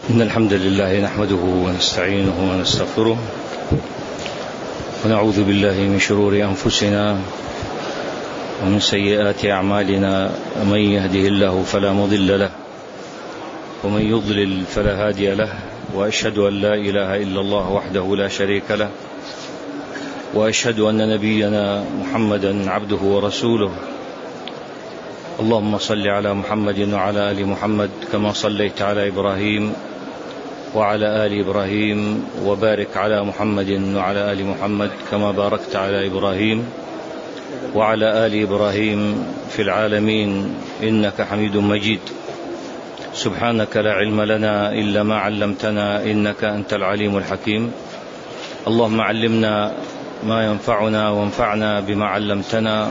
إن الحمد لله نحمده ونستعينه ونستغفره ونعوذ بالله من شرور أنفسنا ومن سيئات أعمالنا. من يهده الله فلا مضل له ومن يضلل فلا هادي له، وأشهد أن لا إله إلا الله وحده لا شريك له، وأشهد أن نبينا محمدا عبده ورسوله. اللهم صل على محمد وعلى آل محمد كما صليت على إبراهيم وعلى آل إبراهيم، وبارك على محمد وعلى آل محمد كما باركت على إبراهيم وعلى آل إبراهيم في العالمين إنك حميد مجيد. سبحانك لا علم لنا إلا ما علمتنا إنك أنت العليم الحكيم. اللهم علمنا ما ينفعنا وانفعنا بما علمتنا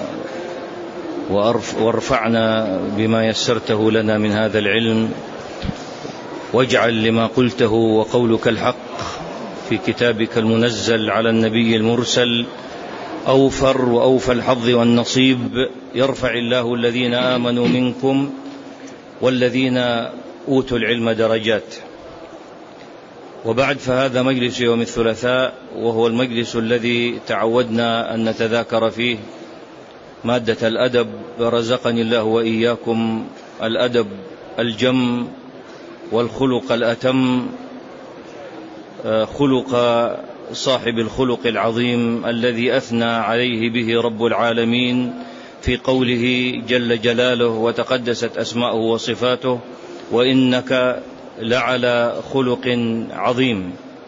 وارفعنا بما يسرته لنا من هذا العلم، واجعل لما قلته وقولك الحق في كتابك المنزل على النبي المرسل أوفر وأوفى الحظ والنصيب. يرفع الله الذين آمنوا منكم والذين أوتوا العلم درجات. وبعد، فهذا مجلس يوم الثلاثاء، وهو المجلس الذي تعودنا أن نتذاكر فيه مادة الأدب. رزقني الله وإياكم الأدب الجم والخلق الأتم، خلق صاحب الخلق العظيم الذي أثنى عليه به رب العالمين في قوله جل جلاله وتقدست أسماؤه وصفاته: وإنك لعلى خلق عظيم.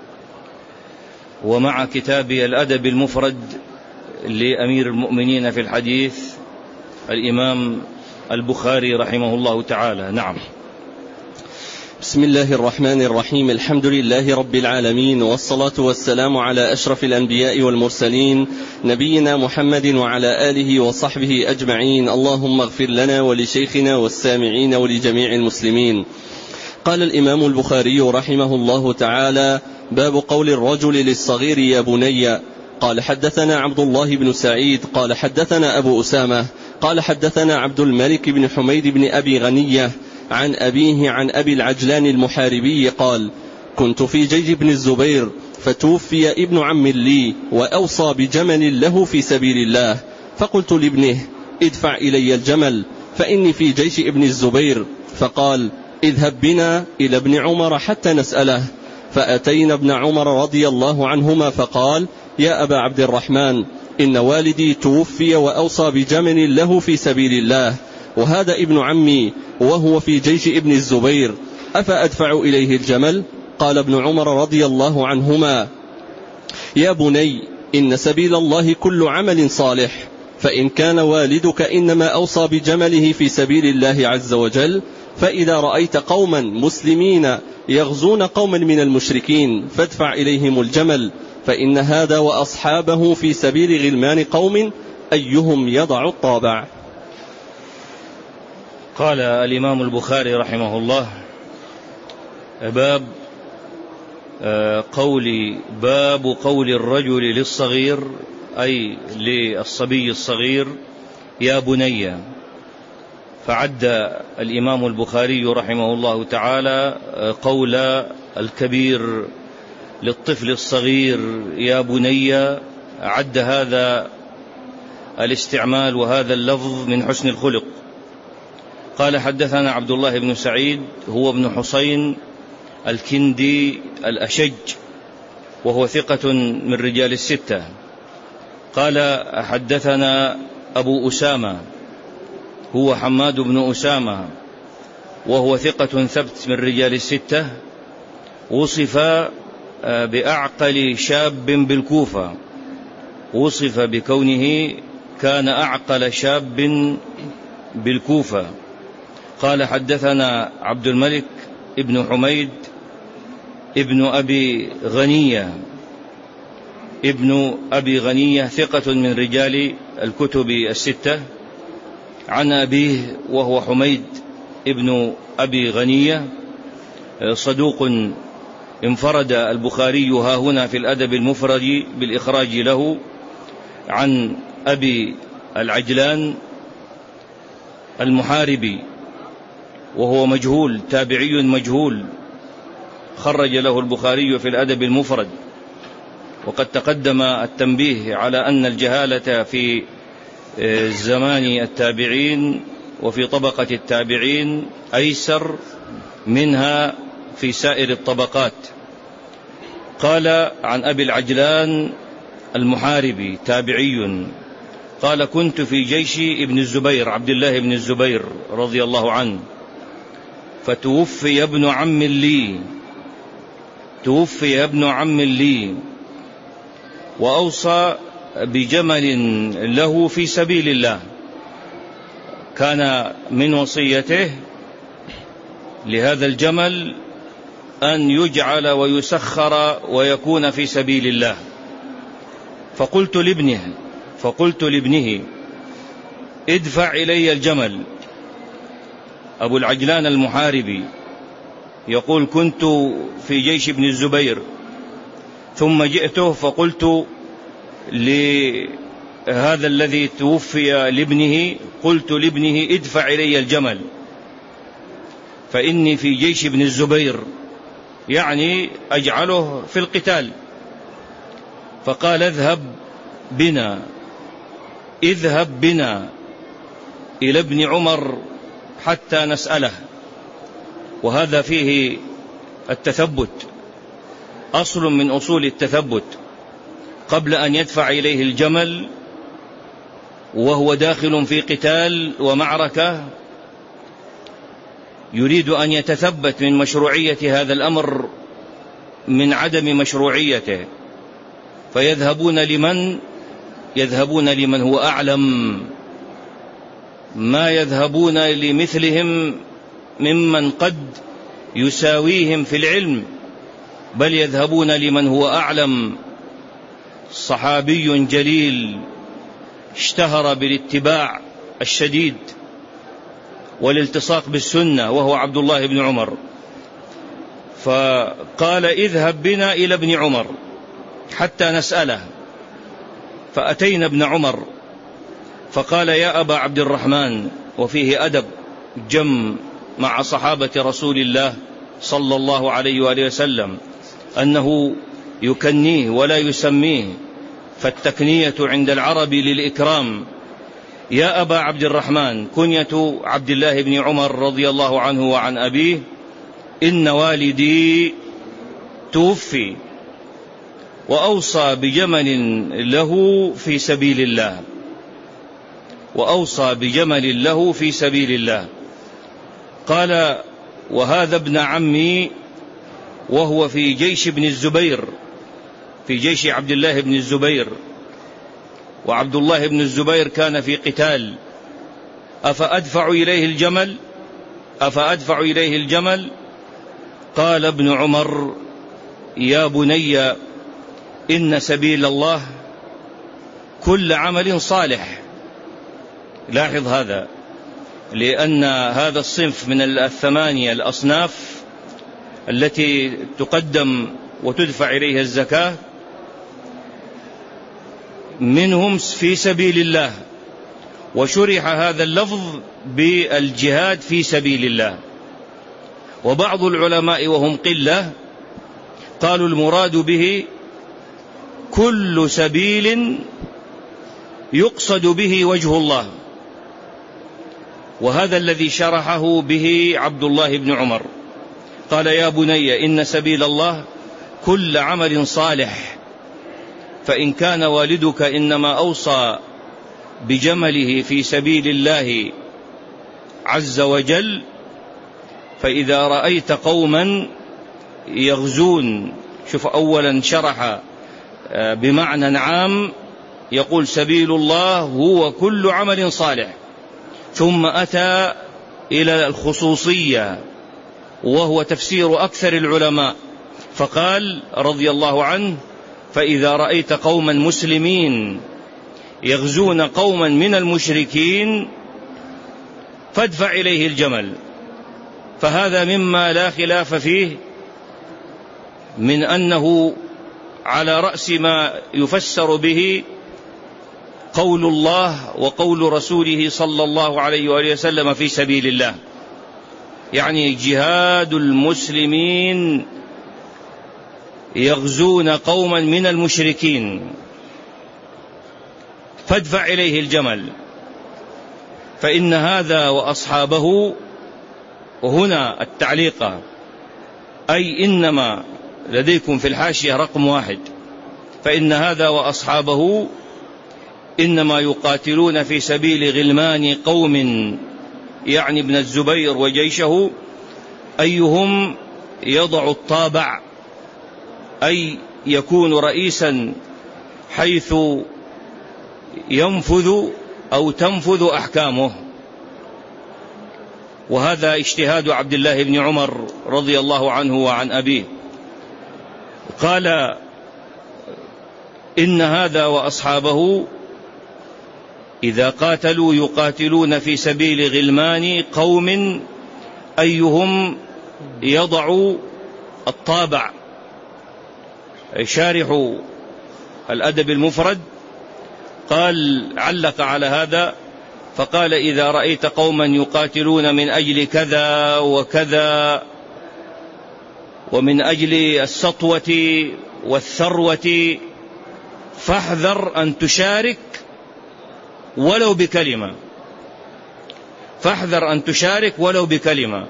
ومع كتاب الأدب المفرد لأمير المؤمنين في الحديث الإمام البخاري رحمه الله تعالى. نعم. بسم الله الرحمن الرحيم. الحمد لله رب العالمين، والصلاة والسلام على أشرف الأنبياء والمرسلين، نبينا محمد وعلى آله وصحبه أجمعين. اللهم اغفر لنا ولشيخنا والسامعين ولجميع المسلمين. قال الإمام البخاري رحمه الله تعالى: باب قول الرجل للصغير يا بني. قال حدثنا عبد الله بن سعيد قال حدثنا أبو أسامة قال حدثنا عبد الملك بن حميد بن أبي غنية عن أبيه عن أبي العجلان المحاربي قال: كنت في جيش ابن الزبير، فتوفي ابن عم لي وأوصى بجمل له في سبيل الله، فقلت لابنه: ادفع إلي الجمل فإني في جيش ابن الزبير. فقال: اذهب بنا إلى ابن عمر حتى نسأله. فأتينا ابن عمر رضي الله عنهما فقال: يا أبا عبد الرحمن، إن والدي توفي وأوصى بجمل له في سبيل الله، وهذا ابن عمي وهو في جيش ابن الزبير، أفأدفع إليه الجمل؟ قال ابن عمر رضي الله عنهما: يا بني، إن سبيل الله كل عمل صالح، فإن كان والدك إنما أوصى بجمله في سبيل الله عز وجل، فإذا رأيت قوما مسلمين يغزون قوما من المشركين فادفع إليهم الجمل، فإن هذا وأصحابه في سبيل غلمان قوم أيهم يضع الطابع. قال الإمام البخاري رحمه الله: باب قول الرجل للصغير، أي للصبي الصغير، يا بني. فعد الإمام البخاري رحمه الله تعالى قول الكبير للطفل الصغير يا بني، عد هذا الاستعمال وهذا اللفظ من حسن الخلق. قال حدثنا عبد الله بن سعيد، هو ابن حسين الكندي الأشج، وهو ثقة من رجال الستة. قال حدثنا أبو أسامة، هو حماد بن أسامة، وهو ثقة ثبت من رجال الستة. وصف بأعقل شاب بالكوفة، وصف بكونه كان أعقل شاب بالكوفة. قال حدثنا عبد الملك ابن حميد ابن أبي غنية، ثقة من رجال الكتب الستة، عن أبيه وهو حميد ابن أبي غنية، صدوق انفرد البخاري هاهنا في الأدب المفرد بالإخراج له، عن أبي العجلان المحاربي، وهو مجهول، تابعي مجهول، خرج له البخاري في الأدب المفرد. وقد تقدم التنبيه على أن الجهالة في زمان التابعين وفي طبقة التابعين أيسر منها في سائر الطبقات. قال عن أبي العجلان المحاربي تابعي قال: كنت في جيش ابن الزبير عبد الله بن الزبير رضي الله عنه، فتوفي ابن عم لي وأوصى بجمل له في سبيل الله. كان من وصيته لهذا الجمل أن يجعل ويسخر ويكون في سبيل الله. فقلت لابنه: ادفع إلي الجمل. أبو العجلان المحاربي يقول: كنت في جيش ابن الزبير ثم جئته فقلت لهذا الذي توفي لابنه، قلت لابنه: ادفع إلي الجمل فإني في جيش ابن الزبير، يعني أجعله في القتال. فقال: اذهب بنا إلى ابن عمر حتى نسأله. وهذا فيه التثبت، أصل من أصول التثبت. قبل أن يدفع إليه الجمل وهو داخل في قتال ومعركة يريد أن يتثبت من مشروعية هذا الأمر من عدم مشروعيته، فيذهبون لمن هو أعلم، ما يذهبون لمثلهم ممن قد يساويهم في العلم، بل يذهبون لمن هو أعلم. صحابي جليل اشتهر بالاتباع الشديد والالتصاق بالسنة، وهو عبد الله بن عمر. فقال: اذهب بنا إلى ابن عمر حتى نسأله. فأتينا ابن عمر فقال: يا أبا عبد الرحمن. وفيه أدب جم مع صحابة رسول الله صلى الله عليه وآله وسلم، أنه يكنيه ولا يسميه، فالتكنية عند العرب للإكرام. يا أبا عبد الرحمن، كنية عبد الله بن عمر رضي الله عنه وعن أبيه: إن والدي توفي وأوصى بجمل له في سبيل الله. قال: وهذا ابن عمي وهو في جيش ابن الزبير، في جيش عبد الله بن الزبير، وعبد الله بن الزبير كان في قتال، أفأدفع إليه الجمل؟ قال ابن عمر: يا بني، إن سبيل الله كل عمل صالح. لاحظ هذا، لأن هذا الصنف من الثمانية الأصناف التي تقدم وتدفع إليها الزكاة منهم في سبيل الله، وشرح هذا اللفظ بالجهاد في سبيل الله. وبعض العلماء وهم قلة قالوا المراد به كل سبيل يقصد به وجه الله، وهذا الذي شرحه به عبد الله بن عمر. قال: يا بني، إن سبيل الله كل عمل صالح، فإن كان والدك إنما أوصى بجمله في سبيل الله عز وجل، فإذا رأيت قوما يغزون، شوف أولا شرح بمعنى عام، يقول سبيل الله هو كل عمل صالح، ثم أتى إلى الخصوصية وهو تفسير أكثر العلماء، فقال رضي الله عنه: فإذا رأيت قوما مسلمين يغزون قوما من المشركين فادفع إليه الجمل. فهذا مما لا خلاف فيه من أنه على رأس ما يفسر به قول الله وقول رسوله صلى الله عليه وآله وسلم في سبيل الله، يعني جهاد المسلمين يغزون قوما من المشركين فادفع إليه الجمل، فإن هذا وأصحابه، وهنا التعليق أي إنما لديكم في الحاشية رقم 1، فإن هذا وأصحابه إنما يقاتلون في سبيل غلمان قوم، يعني ابن الزبير وجيشه، أيهم يضع الطابع، أي يكون رئيسا حيث ينفذ أو تنفذ أحكامه. وهذا اجتهاد عبد الله بن عمر رضي الله عنه وعن أبيه. قال إن هذا وأصحابه إذا قاتلوا يقاتلون في سبيل غلمان قوم أيهم يضع الطابع. شارح الأدب المفرد قال علق على هذا فقال إذا رأيت قوما يقاتلون من أجل كذا وكذا ومن أجل السطوة والثروة فاحذر أن تشارك ولو بكلمة، فاحذر أن تشارك ولو بكلمة،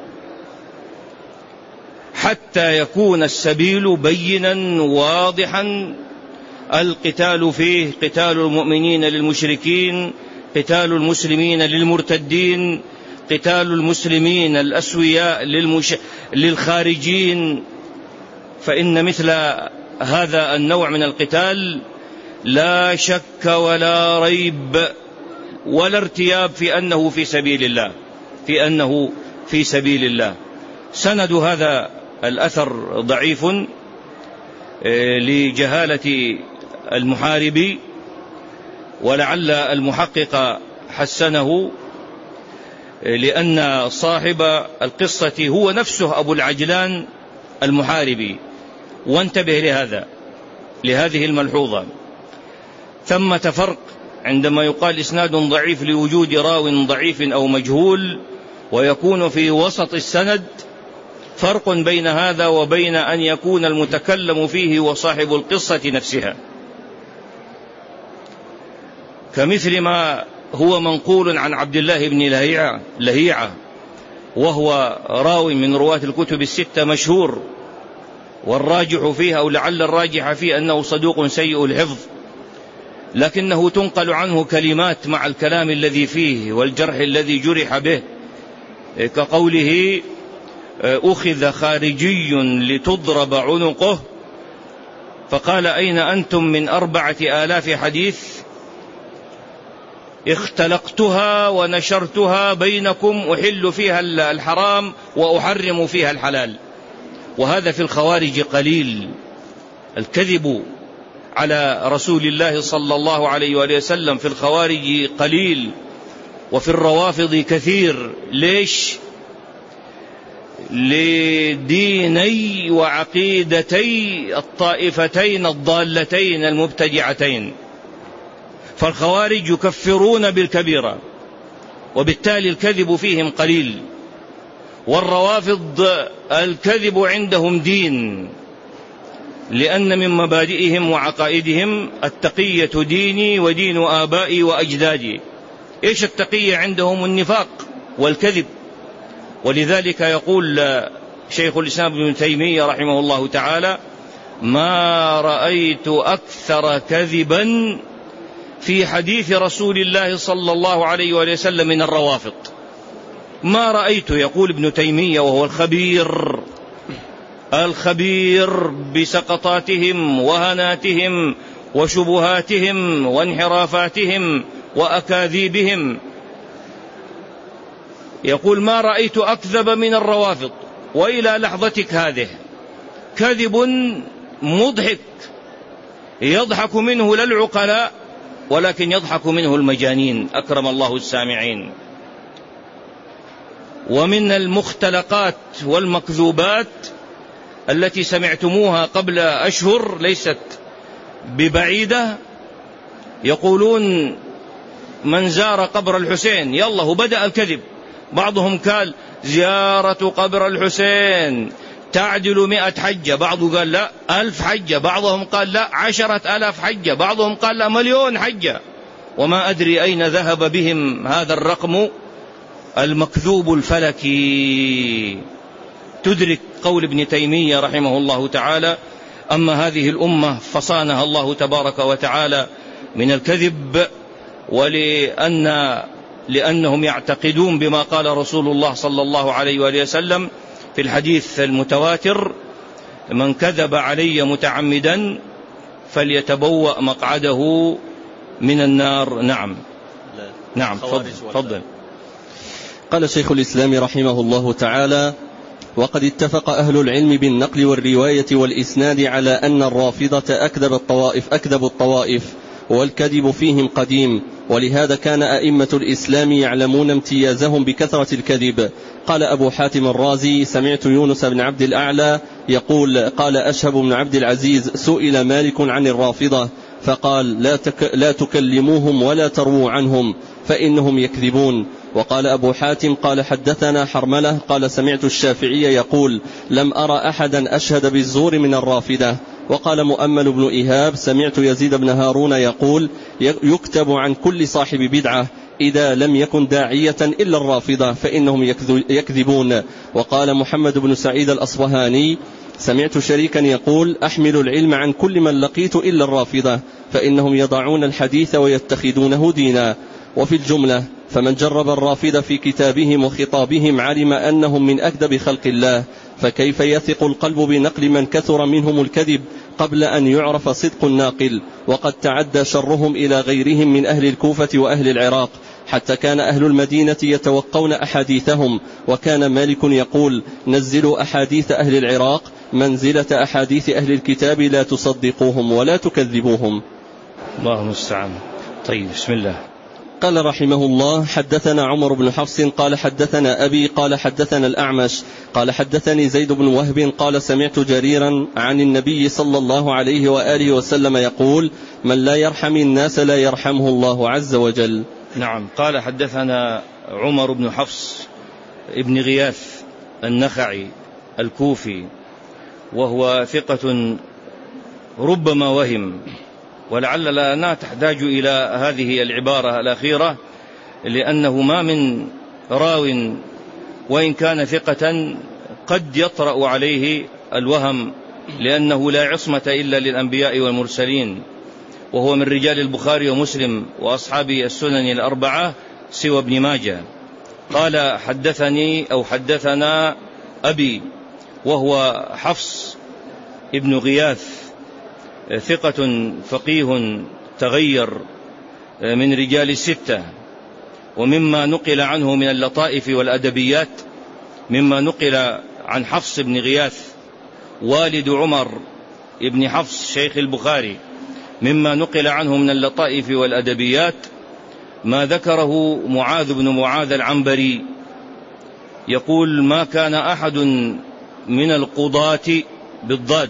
حتى يكون السبيل بينا واضحا. القتال فيه قتال المؤمنين للمشركين، قتال المسلمين للمرتدين، قتال المسلمين الأسوياء للخارجين. فإن مثل هذا النوع من القتال لا شك ولا ريب ولا ارتياب في أنه في سبيل الله، في أنه في سبيل الله. سند هذا الأثر ضعيف لجهالة المحارب، ولعل المحقق حسنه لأن صاحب القصة هو نفسه أبو العجلان المحاربي. وانتبه لهذه الملحوظة. ثمة فرق عندما يقال إسناد ضعيف لوجود راو ضعيف أو مجهول ويكون في وسط السند، فرق بين هذا وبين أن يكون المتكلم فيه وصاحب القصة نفسها، كمثل ما هو منقول عن عبد الله بن لهيعة وهو راو من رواة الكتب الستة مشهور، والراجح فيه أو لعل الراجح فيه أنه صدوق سيء الحفظ، لكنه تنقل عنه كلمات مع الكلام الذي فيه والجرح الذي جرح به، كقوله أخذ خارجي لتضرب عنقه فقال أين أنتم من 4000 حديث اختلقتها ونشرتها بينكم أحل فيها الحرام وأحرم فيها الحلال. وهذا في الخوارج قليل، الكذب على رسول الله صلى الله عليه وآله وسلم في الخوارج قليل، وفي الروافض كثير. ليش؟ لديني وعقيدتي الطائفتين الضالتين المبتدعتين. فالخوارج يكفرون بالكبيرة وبالتالي الكذب فيهم قليل، والروافض الكذب عندهم دين، لأن من مبادئهم وعقائدهم التقية ديني ودين آبائي وأجدادي. إيش التقية عندهم؟ النفاق والكذب. ولذلك يقول شيخ الإسلام ابن تيمية رحمه الله تعالى ما رأيت أكثر كذبا في حديث رسول الله صلى الله عليه وسلم من الروافض. ما رأيت، يقول ابن تيمية وهو الخبير بسقطاتهم وهناتهم وشبهاتهم وانحرافاتهم وأكاذيبهم، يقول ما رأيت أكذب من الروافض. وإلى لحظتك هذه كذب مضحك يضحك منه لا العقلاء ولكن يضحك منه المجانين، أكرم الله السامعين. ومن المختلقات والمكذوبات التي سمعتموها قبل أشهر ليست ببعيدة، يقولون من زار قبر الحسين، يلا هو بدأ الكذب. بعضهم قال زيارة قبر الحسين تعدل 100 حجة، بعض قال لا 1000 حجة، بعضهم قال لا 10,000 حجة، بعضهم قال لا 1,000,000 حجة، وما أدري أين ذهب بهم هذا الرقم المكذوب الفلكي. تدرك قول ابن تيمية رحمه الله تعالى: أما هذه الأمة فصانها الله تبارك وتعالى من الكذب، لأنهم يعتقدون بما قال رسول الله صلى الله عليه وآله وسلم في الحديث المتواتر: من كذب علي متعمدا فليتبوأ مقعده من النار. نعم تفضل. قال شيخ الإسلام رحمه الله تعالى: وقد اتفق أهل العلم بالنقل والرواية والإسناد على أن الرافضة أكذب الطوائف، والكذب فيهم قديم، ولهذا كان أئمة الإسلام يعلمون امتيازهم بكثرة الكذب. قال أبو حاتم الرازي: سمعت يونس بن عبد الأعلى يقول: قال أشهب بن عبد العزيز: سئل مالك عن الرافضة فقال: لا تكلموهم ولا ترووا عنهم فإنهم يكذبون. وقال أبو حاتم: قال حدثنا حرملة قال: سمعت الشافعي يقول: لم أرى أحدا أشهد بالزور من الرافضة. وقال مؤمل بن إيهاب: سمعت يزيد بن هارون يقول: يكتب عن كل صاحب بدعة إذا لم يكن داعية إلا الرافضة فإنهم يكذبون. وقال محمد بن سعيد الأصبهاني: سمعت شريكا يقول: أحمل العلم عن كل من لقيت إلا الرافضة فإنهم يضعون الحديث ويتخذونه دينا. وفي الجملة فمن جرب الرافضة في كتابهم وخطابهم علم أنهم من أكذب خلق الله، فكيف يثق القلب بنقل من كثر منهم الكذب قبل أن يعرف صدق الناقل؟ وقد تعدى شرهم إلى غيرهم من أهل الكوفة وأهل العراق، حتى كان أهل المدينة يتوقون أحاديثهم، وكان مالك يقول: نزلوا أحاديث أهل العراق منزلة أحاديث أهل الكتاب، لا تصدقوهم ولا تكذبوهم. الله المستعان. طيب، بسم الله. قال رحمه الله: حدثنا عمر بن حفص قال حدثنا أبي قال حدثنا الأعمش قال حدثني زيد بن وهب قال: سمعت جريرا عن النبي صلى الله عليه وآله وسلم يقول: من لا يرحم الناس لا يرحمه الله عز وجل. نعم. قال حدثنا عمر بن حفص ابن غياث النخعي الكوفي، وهو ثقة ربما وهم، ولعلنا تحتاج إلى هذه العبارة الأخيرة، لأنه ما من راو وإن كان ثقة قد يطرأ عليه الوهم، لأنه لا عصمة إلا للأنبياء والمرسلين، وهو من رجال البخاري ومسلم وأصحاب السنن الأربعة سوى ابن ماجه. قال: حدثنا أبي، وهو حفص ابن غياث، ثقة فقيه تغير، من رجال الستة، ومما نقل عنه من اللطائف والأدبيات، مما نقل عن حفص بن غياث والد عمر ابن حفص شيخ البخاري، مما نقل عنه من اللطائف والأدبيات ما ذكره معاذ بن معاذ العنبري، يقول: ما كان أحد من القضاة بالضاد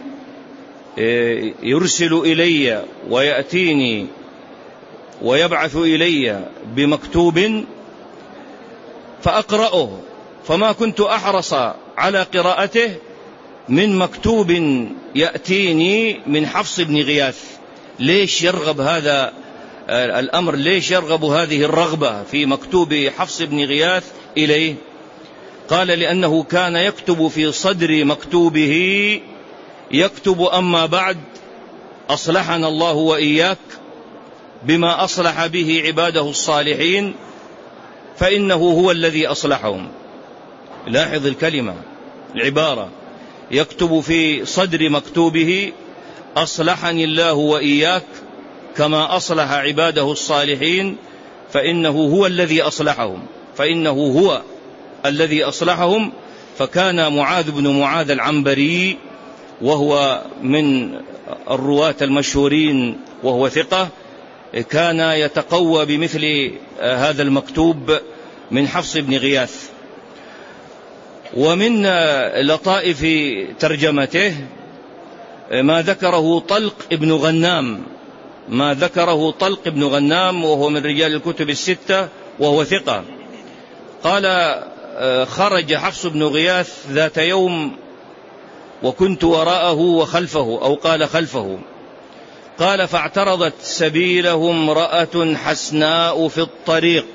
يرسل إلي ويأتيني ويبعث إلي بمكتوب فأقرأه، فما كنت أحرص على قراءته من مكتوب يأتيني من حفص بن غياث. ليش يرغب هذا الأمر؟ ليش يرغب هذه الرغبة في مكتوب حفص بن غياث إليه؟ قال: لأنه كان يكتب في صدر مكتوبه، يكتب: أما بعد، أصلحنا الله وإياك بما أصلح به عباده الصالحين، فإنه هو الذي أصلحهم. لاحظ الكلمة، العبارة، يكتب في صدر مكتوبه: أصلحني الله وإياك كما أصلح عباده الصالحين، فإنه هو الذي أصلحهم. فكان معاذ بن معاذ العنبري، وهو من الرواة المشهورين وهو ثقة، كان يتقوى بمثل هذا المكتوب من حفص بن غياث. ومن لطائف ترجمته ما ذكره طلق ابن غنام، وهو من رجال الكتب الستة وهو ثقة. قال: خرج حفص بن غياث ذات يوم وكنت وراءه وخلفه، أو قال خلفه. قال: فاعترضت سبيله امرأة حسناء في الطريق،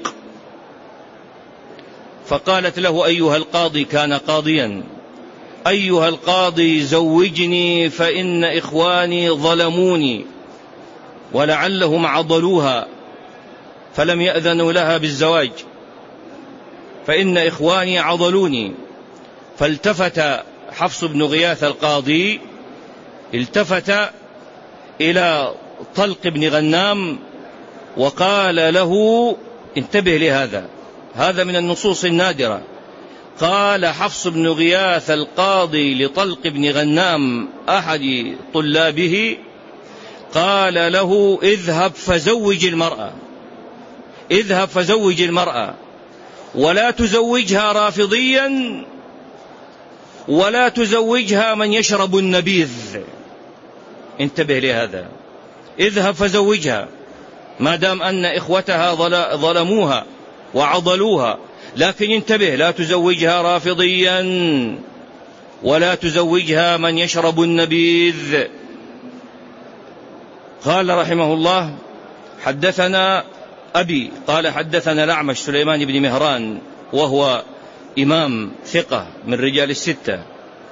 فقالت له: أيها القاضي، كان قاضيا، أيها القاضي زوجني، فإن إخواني ظلموني ولعلهم عضلوها فلم يأذنوا لها بالزواج، فإن إخواني عضلوني. فالتفت حفص بن غياث القاضي، التفت إلى طلق بن غنام وقال له: انتبه لهذا، هذا من النصوص النادرة. قال حفص بن غياث القاضي لطلق بن غنام أحد طلابه، قال له: اذهب فزوج المرأة، اذهب فزوج المرأة، ولا تزوجها رافضيا، ولا تزوجها من يشرب النبيذ. انتبه لهذا، اذهب فزوجها، ما دام أن إخوتها ظلموها وعضلوها، لكن انتبه، لا تزوجها رافضيا ولا تزوجها من يشرب النبيذ. قال رحمه الله: حدثنا أبي قال حدثنا الأعمش سليمان بن مهران، وهو إمام ثقة من رجال الستة.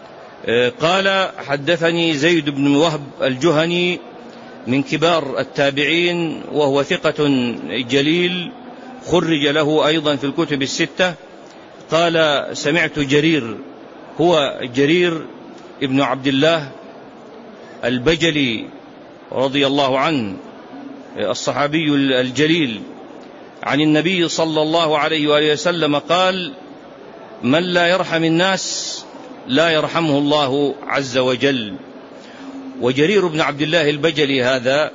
قال: حدثني زيد بن وهب الجهني من كبار التابعين، وهو ثقة جليل، خرج له أيضا في الكتب الستة. قال: سمعت جرير، هو جرير ابن عبد الله البجلي رضي الله عنه، الصحابي الجليل، عن النبي صلى الله عليه وآله وسلم قال: من لا يرحم الناس لا يرحمه الله عز وجل. وجرير بن عبد الله البجلي هذا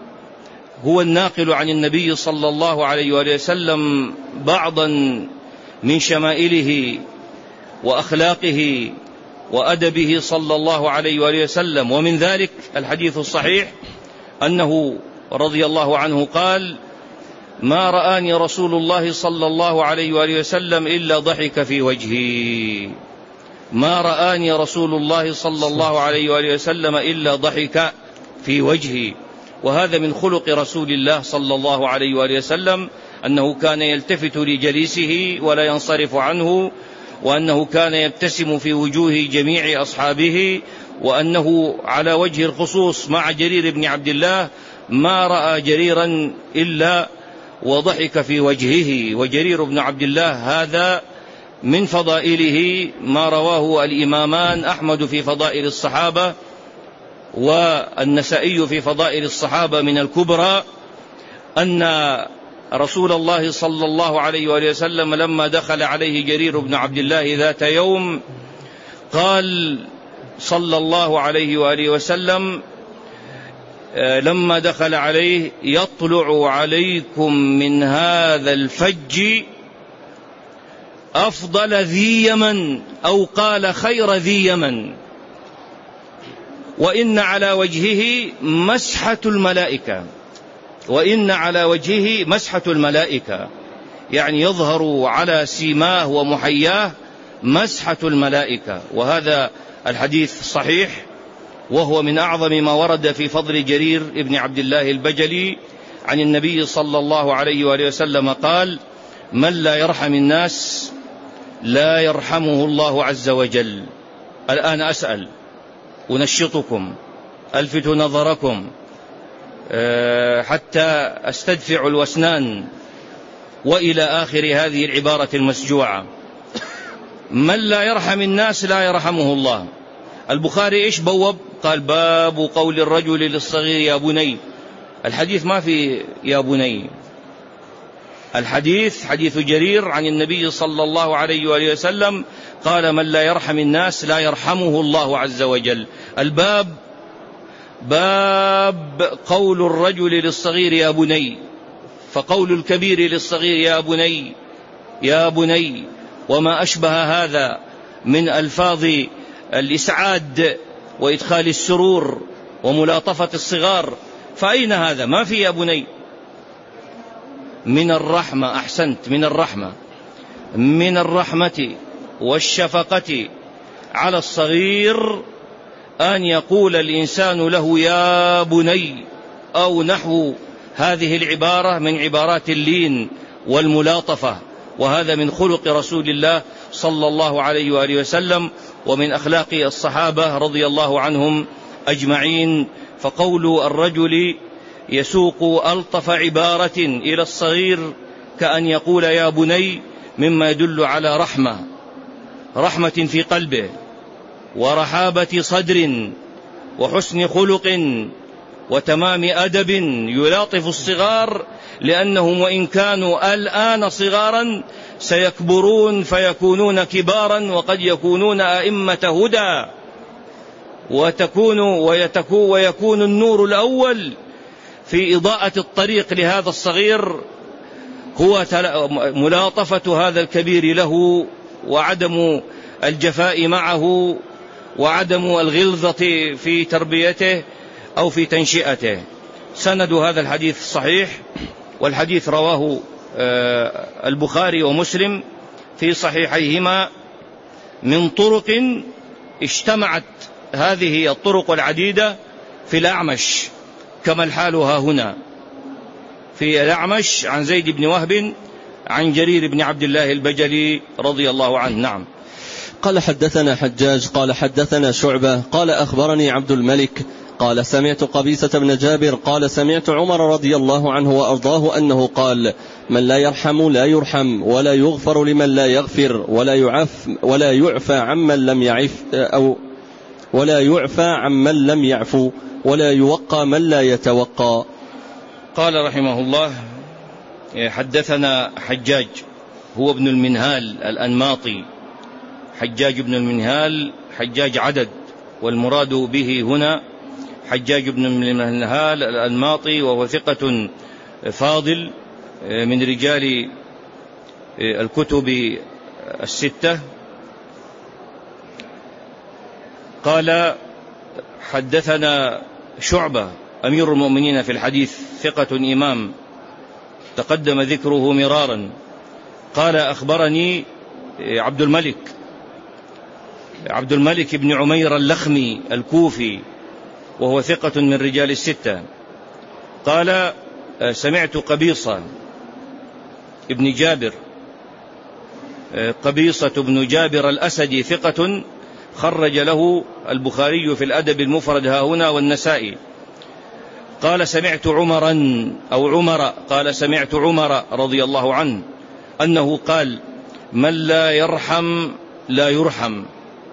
هو الناقل عن النبي صلى الله عليه وآله وسلم بعضا من شمائله وأخلاقه وأدبه صلى الله عليه وآله وسلم. ومن ذلك الحديث الصحيح أنه رضي الله عنه قال: ما رآني رسول الله صلى الله عليه وآله وسلم إلا ضحك في وجهي، ما رآني رسول الله صلى الله عليه وآله وسلم إلا ضحك في وجهي. وهذا من خلق رسول الله صلى الله عليه وآله وسلم، أنه كان يلتفت لجليسه ولا ينصرف عنه، وأنه كان يبتسم في وجوه جميع أصحابه، وأنه على وجه الخصوص مع جرير بن عبد الله ما رأى جريرا إلا وضحك في وجهه. وجرير بن عبد الله هذا من فضائله ما رواه الإمامان أحمد في فضائل الصحابة والنسائي في فضائل الصحابة من الكبرى، أن رسول الله صلى الله عليه وآله وسلم لما دخل عليه جرير بن عبد الله ذات يوم قال صلى الله عليه وآله وسلم لما دخل عليه: يطلع عليكم من هذا الفج أفضل ذي يمن، أو قال خير ذي يمن، وإن على وجهه مسحة الملائكة، وإن على وجهه مسحة الملائكة، يعني يظهر على سيماه ومحياه مسحة الملائكة. وهذا الحديث صحيح، وهو من أعظم ما ورد في فضل جرير ابن عبد الله البجلي عن النبي صلى الله عليه وآله وسلم قال: من لا يرحم الناس لا يرحمه الله عز وجل. الآن أسأل، أنشطكم، ألفت نظركم حتى أستدفع الوسنان وإلى آخر هذه العبارة المسجوعة: من لا يرحم الناس لا يرحمه الله. البخاري إيش بوب؟ قال: باب قول الرجل للصغير يا بني. الحديث ما في يا بني، الحديث حديث جرير عن النبي صلى الله عليه وآله وسلم قال: من لا يرحم الناس لا يرحمه الله عز وجل. الباب باب قول الرجل للصغير يا بني، فقول الكبير للصغير يا بني يا بني، وما أشبه هذا من ألفاظ الإسعاد وإدخال السرور وملاطفة الصغار، فأين هذا؟ ما في يا بني. من الرحمة، أحسنت، من الرحمة، من الرحمة والشفقة على الصغير أن يقول الإنسان له يا بني أو نحو هذه العبارة من عبارات اللين والملاطفة، وهذا من خلق رسول الله صلى الله عليه وآله وسلم ومن أخلاق الصحابة رضي الله عنهم أجمعين. فقول الرجل يسوق ألطف عبارة إلى الصغير كأن يقول يا بني مما يدل على رحمة في قلبه ورحابة صدر وحسن خلق وتمام أدب، يلاطف الصغار لأنهم وإن كانوا الآن صغارا سيكبرون فيكونون كبارا وقد يكونون أئمة هدى، ويكون النور الأول في إضاءة الطريق لهذا الصغير هو ملاطفة هذا الكبير له، وعدم الجفاء معه، وعدم الغلظة في تربيته أو في تنشئته. سند هذا الحديث صحيح، والحديث رواه البخاري ومسلم في صحيحيهما من طرق اجتمعت هذه الطرق العديدة في الأعمش، كما الحال ها هنا في الأعمش عن زيد بن وهب عن جرير بن عبد الله البجلي رضي الله عنه. نعم. قال حدثنا حجاج قال حدثنا شعبة قال أخبرني عبد الملك قال سمعت قبيصة بن جابر قال سمعت عمر رضي الله عنه وأرضاه أنه قال من لا يرحم لا يرحم ولا يغفر لمن لا يغفر ولا يعفى عمن لم يعف ولا يعفى عمن لم يعفو ولا يوقى من لا يتوقى. قال رحمه الله حدثنا حجاج هو ابن المنهال الأنماطي، حجاج بن المنهال حجاج عدد، والمراد به هنا حجاج بن المنهال الأنماطي، وهو ثقة فاضل من رجال الكتب الستة. قال حدثنا شعبة أمير المؤمنين في الحديث ثقة إمام تقدم ذكره مرارا. قال أخبرني عبد الملك بن عمير اللخمي الكوفي، وهو ثقة من رجال الستة. قال سمعت قبيصة ابن جابر، قبيصة بن جابر الأسدي ثقة خرج له البخاري في الأدب المفرد ها هنا والنسائي. قال سمعت قال سمعت عمر رضي الله عنه أنه قال من لا يرحم لا يرحم،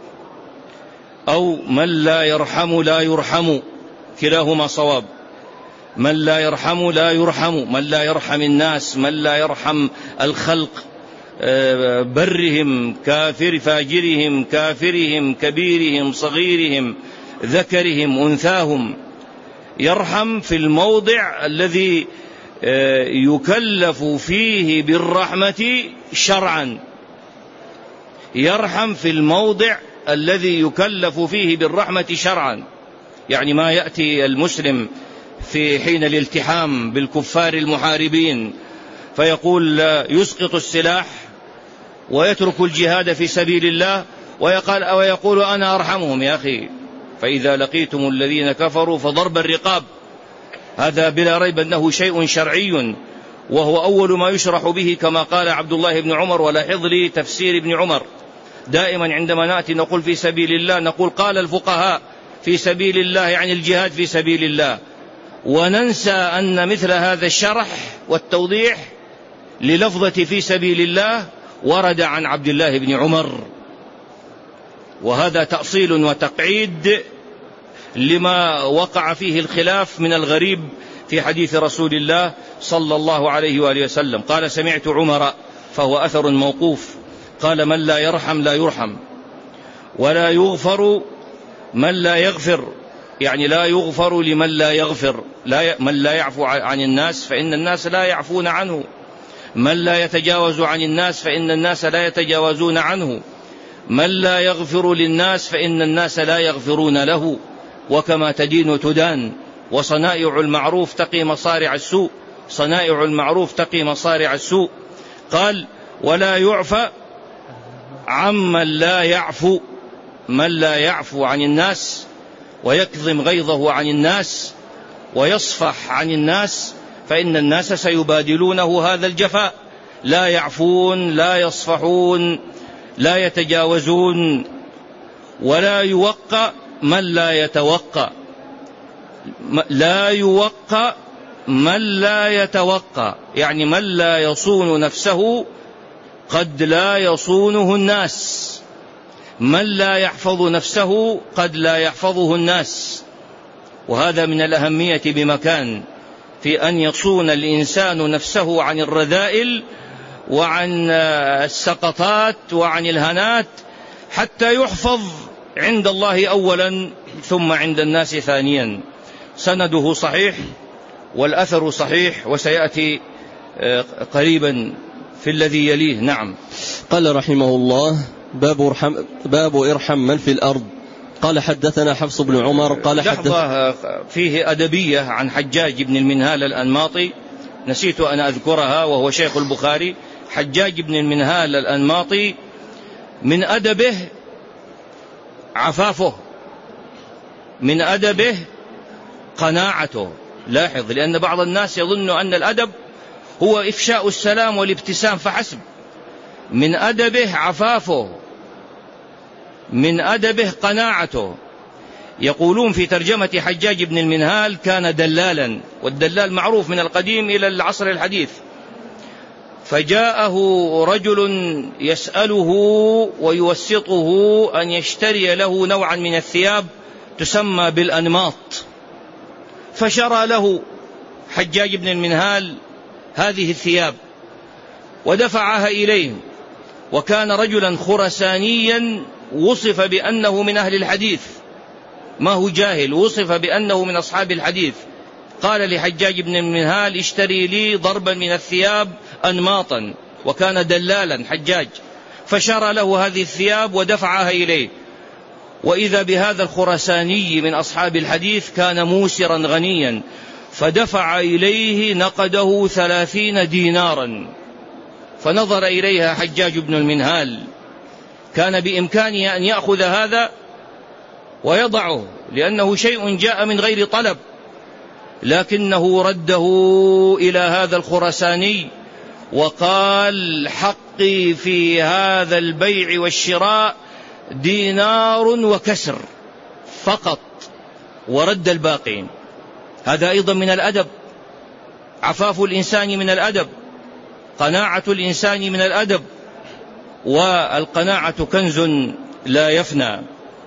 أو من لا يرحم لا يرحم، كلاهما صواب. من لا يرحم لا يرحم، من لا يرحم الناس، من لا يرحم الخلق، برهم كافر فاجرهم كافرهم كبيرهم صغيرهم ذكرهم أنثاهم. يرحم في الموضع الذي يكلف فيه بالرحمة شرعا، يرحم في الموضع الذي يكلف فيه بالرحمة شرعا، يعني ما يأتي المسلم في حين الالتحام بالكفار المحاربين فيقول يسقط السلاح ويترك الجهاد في سبيل الله ويقول أنا أرحمهم. يا أخي، فإذا لقيتم الذين كفروا فضرب الرقاب، هذا بلا ريب أنه شيء شرعي، وهو أول ما يشرح به كما قال عبد الله بن عمر. ولاحظ لي تفسير ابن عمر، دائما عندما نأتي نقول في سبيل الله نقول قال الفقهاء في سبيل الله، يعني الجهاد في سبيل الله، وننسى أن مثل هذا الشرح والتوضيح للفظة في سبيل الله ورد عن عبد الله بن عمر، وهذا تأصيل وتقعيد لما وقع فيه الخلاف من الغريب في حديث رسول الله صلى الله عليه وآله وسلم. قال سمعت عمر، فهو أثر موقوف، قال من لا يرحم لا يرحم ولا يغفر من لا يغفر، يعني لا يغفر لمن لا يغفر، من لا يعفو عن الناس فإن الناس لا يعفون عنه، من لا يتجاوز عن الناس فإن الناس لا يتجاوزون عنه، من لا يغفر للناس فإن الناس لا يغفرون له، وكما تدين تدان، وصنائع المعروف تقي مصارع السوء، صنائع المعروف تقي مصارع السوء. قال ولا يعفى عمن لا يعفو، من لا يعفو عن الناس ويكظم غيظه عن الناس ويصفح عن الناس، فإن الناس سيبادلونه هذا الجفاء، لا يعفون لا يصفحون لا يتجاوزون، ولا يوقى من لا يتوقى، لا يوقى من لا يتوقى، يعني من لا يصون نفسه قد لا يصونه الناس، من لا يحفظ نفسه قد لا يحفظه الناس. وهذا من الأهمية بمكان في أن يصون الإنسان نفسه عن الرذائل وعن السقطات وعن الهنات، حتى يحفظ عند الله أولا ثم عند الناس ثانيا. سنده صحيح والأثر صحيح، وسيأتي قريبا في الذي يليه. نعم. قال رحمه الله: باب ارحم من في الأرض. قال حدثنا حفص بن عمر قال لحظة فيه أدبية عن حجاج بن المنهال الأنماطي، نسيت أن أذكرها، وهو شيخ البخاري. حجاج بن المنهال الأنماطي من أدبه عفافه، من أدبه قناعته. لاحظ، لأن بعض الناس يظن أن الأدب هو إفشاء السلام والابتسام فحسب. من أدبه عفافه، من أدبه قناعته. يقولون في ترجمة حجاج بن المنهال: كان دلالا، والدلال معروف من القديم إلى العصر الحديث. فجاءه رجل يسأله ويوسطه أن يشتري له نوعا من الثياب تسمى بالأنماط، فشرى له حجاج بن المنهال هذه الثياب ودفعها إليه. وكان رجلا خرسانيا وصف بأنه من أهل الحديث، ما هو جاهل، وصف بأنه من أصحاب الحديث. قال لحجاج بن المنهال: اشتري لي ضربا من الثياب أنماطا، وكان دلالا حجاج، فشرى له هذه الثياب ودفعها إليه. وإذا بهذا الخرساني من أصحاب الحديث كان موسرا غنيا، فدفع إليه نقده 30 دينارا. فنظر إليها حجاج بن المنهال، كان بإمكانه أن يأخذ هذا ويضعه لأنه شيء جاء من غير طلب، لكنه رده إلى هذا الخرساني وقال: حقي في هذا البيع والشراء دينار وكسر فقط، ورد الباقين. هذا أيضا من الأدب. عفاف الإنسان من الأدب، قناعة الإنسان من الأدب، والقناعة كنز لا يفنى.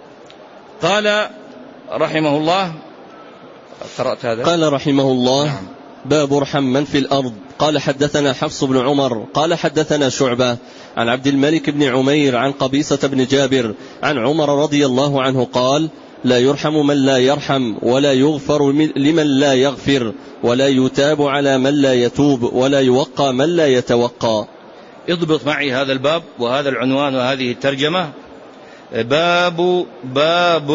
قال رحمه الله: قرأت هذا؟ قال رحمه الله: نعم. باب ارحم من في الأرض. قال حدثنا حفص بن عمر قال حدثنا شعبة عن عبد الملك بن عمير عن قبيصة بن جابر عن عمر رضي الله عنه قال: لا يرحم من لا يرحم، ولا يغفر لمن لا يغفر، ولا يتاب على من لا يتوب، ولا يوقى من لا يتوقى. اضبط معي هذا الباب وهذا العنوان وهذه الترجمة: باب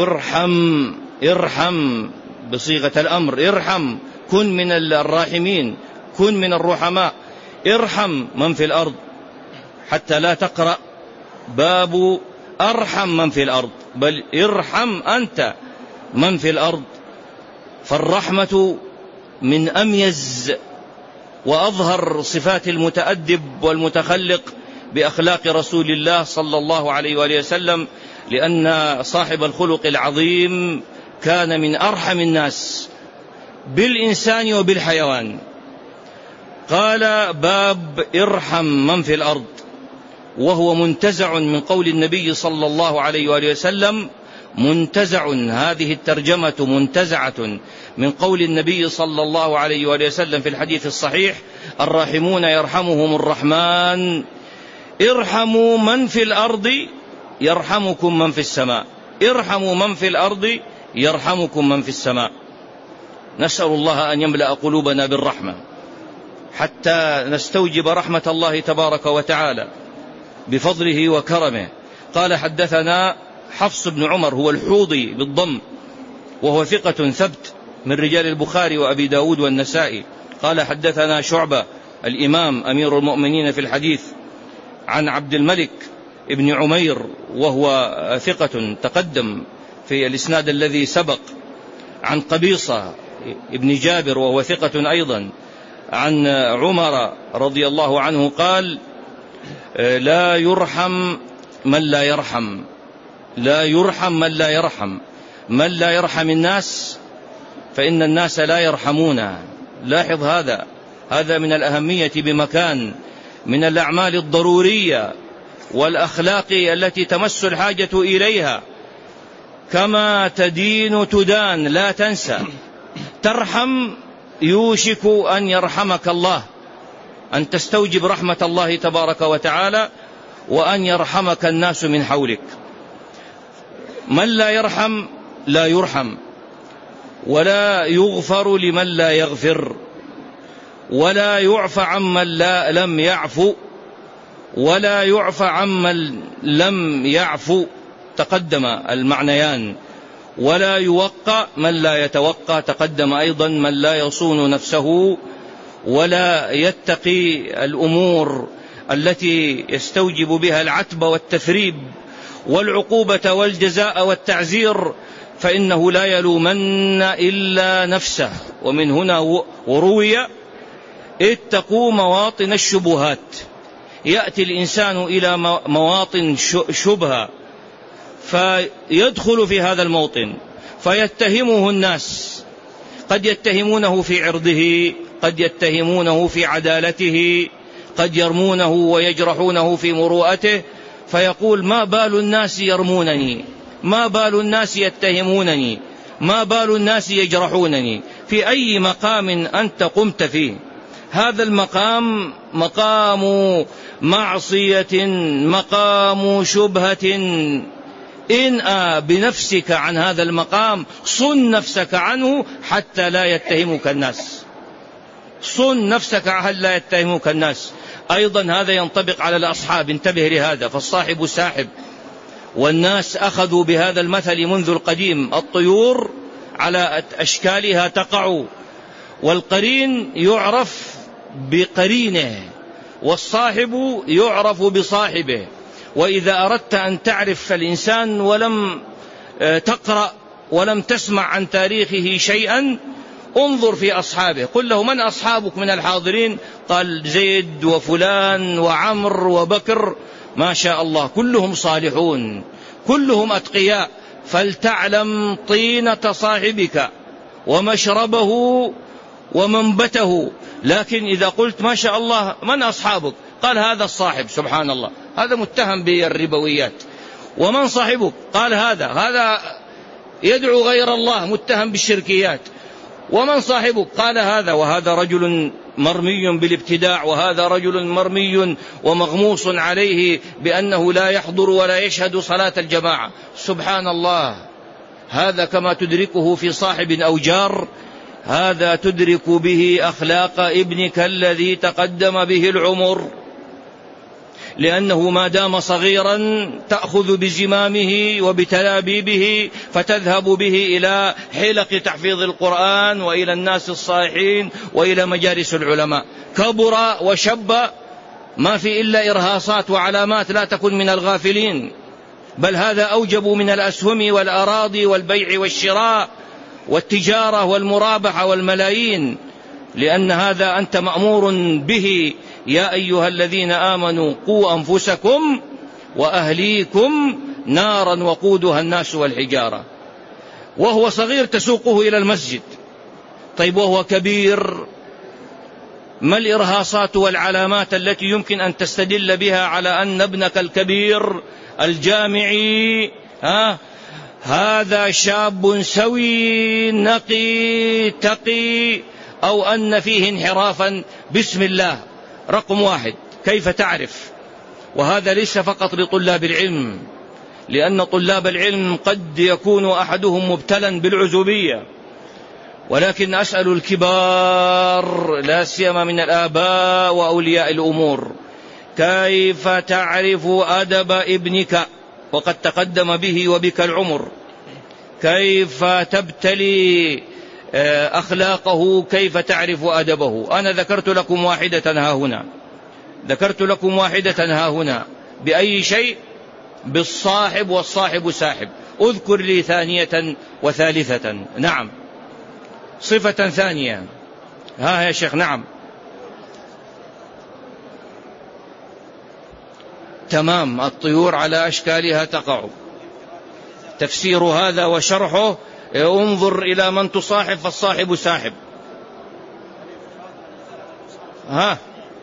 ارحم بصيغة الأمر، ارحم، كن من الراحمين، كن من الرحماء، ارحم من في الأرض، حتى لا تقرأ باب ارحم من في الأرض، بل ارحم أنت من في الأرض. فالرحمة من أميز وأظهر صفات المتأدب والمتخلق بأخلاق رسول الله صلى الله عليه وآله وسلم، لأن صاحب الخلق العظيم كان من أرحم الناس بالإنسان وبالحيوان. قال: باب ارحم من في الأرض، وهو منتزع من قول النبي صلى الله عليه وآله وسلم، منتزع، هذه الترجمة منتزعة من قول النبي صلى الله عليه وآله وسلم في الحديث الصحيح: الراحمون يرحمهم الرحمن، ارحموا من في الأرض يرحمكم من في السماء، ارحموا من في الأرض يرحمكم من في السماء. نسأل الله أن يملأ قلوبنا بالرحمة حتى نستوجب رحمة الله تبارك وتعالى بفضله وكرمه. قال: حدثنا حفص بن عمر، هو الحوضي بالضم، وهو ثقة ثبت من رجال البخاري وأبي داود والنسائي. قال: حدثنا شعبة الإمام أمير المؤمنين في الحديث، عن عبد الملك ابن عمير، وهو ثقة تقدم في الإسناد الذي سبق عن قبيصة ابن جابر وهو ثقة أيضا عن عمر رضي الله عنه قال: لا يرحم من لا يرحم، لا يرحم من لا يرحم، من لا يرحم الناس فإن الناس لا يرحمونه. لاحظ هذا من الأهمية بمكان، من الأعمال الضرورية والأخلاق التي تمس الحاجة إليها. كما تدين تدان، لا تنسى، ترحم يوشك أن يرحمك الله، أن تستوجب رحمة الله تبارك وتعالى وأن يرحمك الناس من حولك. من لا يرحم لا يرحم، ولا يغفر لمن لا يغفر، ولا يعفى عمن لم يعفو، ولا يعفى عمن لم يعفو، تقدم المعنيان. ولا يوقى من لا يتوقى، تقدم أيضا من لا يصون نفسه ولا يتقي الأمور التي يستوجب بها العتب والتثريب والعقوبة والجزاء والتعزير، فإنه لا يلومن إلا نفسه. ومن هنا وروي: اتقوا مواطن الشبهات. يأتي الإنسان إلى مواطن شبهة فيدخل في هذا الموطن فيتهمه الناس، قد يتهمونه في عرضه، قد يتهمونه في عدالته، قد يرمونه ويجرحونه في مروءته، فيقول: ما بال الناس يرمونني، ما بال الناس يتهمونني، ما بال الناس يجرحونني. في أي مقام أنت قمت فيه؟ هذا المقام مقام معصية، مقام شبهة. انأ بنفسك عن هذا المقام، صن نفسك عنه حتى لا يتهمك الناس، صن نفسك حتى لا يتهمك الناس. أيضا هذا ينطبق على الأصحاب، انتبه لهذا، فالصاحب ساحب. والناس أخذوا بهذا المثل منذ القديم: الطيور على أشكالها تقع، والقرين يعرف بقرينه، والصاحب يعرف بصاحبه. وإذا أردت أن تعرف الإنسان ولم تقرأ ولم تسمع عن تاريخه شيئا، انظر في أصحابه. قل له: من أصحابك من الحاضرين؟ قال: زيد وفلان وعمر وبكر، ما شاء الله، كلهم صالحون، كلهم أتقياء. فلتعلم طينة صاحبك ومشربه ومنبته. لكن إذا قلت: ما شاء الله، من أصحابك؟ قال: هذا الصاحب، سبحان الله، هذا متهم بالربويات. ومن صاحبك؟ قال: هذا يدعو غير الله، متهم بالشركيات. ومن صاحبك؟ قال: هذا. وهذا رجل مرمي بالابتداع، وهذا رجل مرمي ومغموس عليه بأنه لا يحضر ولا يشهد صلاة الجماعة. سبحان الله، هذا كما تدركه في صاحب أو جار، هذا تدرك به أخلاق ابنك الذي تقدم به العمر، لأنه ما دام صغيرا تأخذ بزمامه وبتلابيبه فتذهب به إلى حلق تحفيظ القرآن وإلى الناس الصالحين وإلى مجالس العلماء. كبر وشب ما في إلا إرهاصات وعلامات، لا تكن من الغافلين، بل هذا أوجب من الأسهم والأراضي والبيع والشراء والتجارة والمرابحة والملايين، لأن هذا أنت مأمور به. يا أيها الذين آمنوا قوا أنفسكم وأهليكم نارا وقودها الناس والحجارة. وهو صغير تسوقه إلى المسجد. طيب وهو كبير، ما الإرهاصات والعلامات التي يمكن أن تستدل بها على أن ابنك الكبير الجامعي هذا شاب سوي نقي تقي، أو أن فيه انحرافا؟ بسم الله. رقم واحد، كيف تعرف؟ وهذا ليس فقط لطلاب العلم، لأن طلاب العلم قد يكون أحدهم مبتلا بالعزوبية، ولكن أسأل الكبار لا سيما من الآباء وأولياء الأمور: كيف تعرف أدب ابنك وقد تقدم به وبك العمر؟ كيف تبتلي أخلاقه؟ كيف تعرف أدبه؟ أنا ذكرت لكم واحدة ها هنا، بأي شيء؟ بالصاحب، والصاحب ساحب. اذكر لي ثانية وثالثة. نعم، صفة ثانية. ها يا شيخ. نعم، تمام. الطيور على أشكالها تقع. تفسير هذا وشرحه انظر إلى من تصاحب فالصاحب ساحب. ها،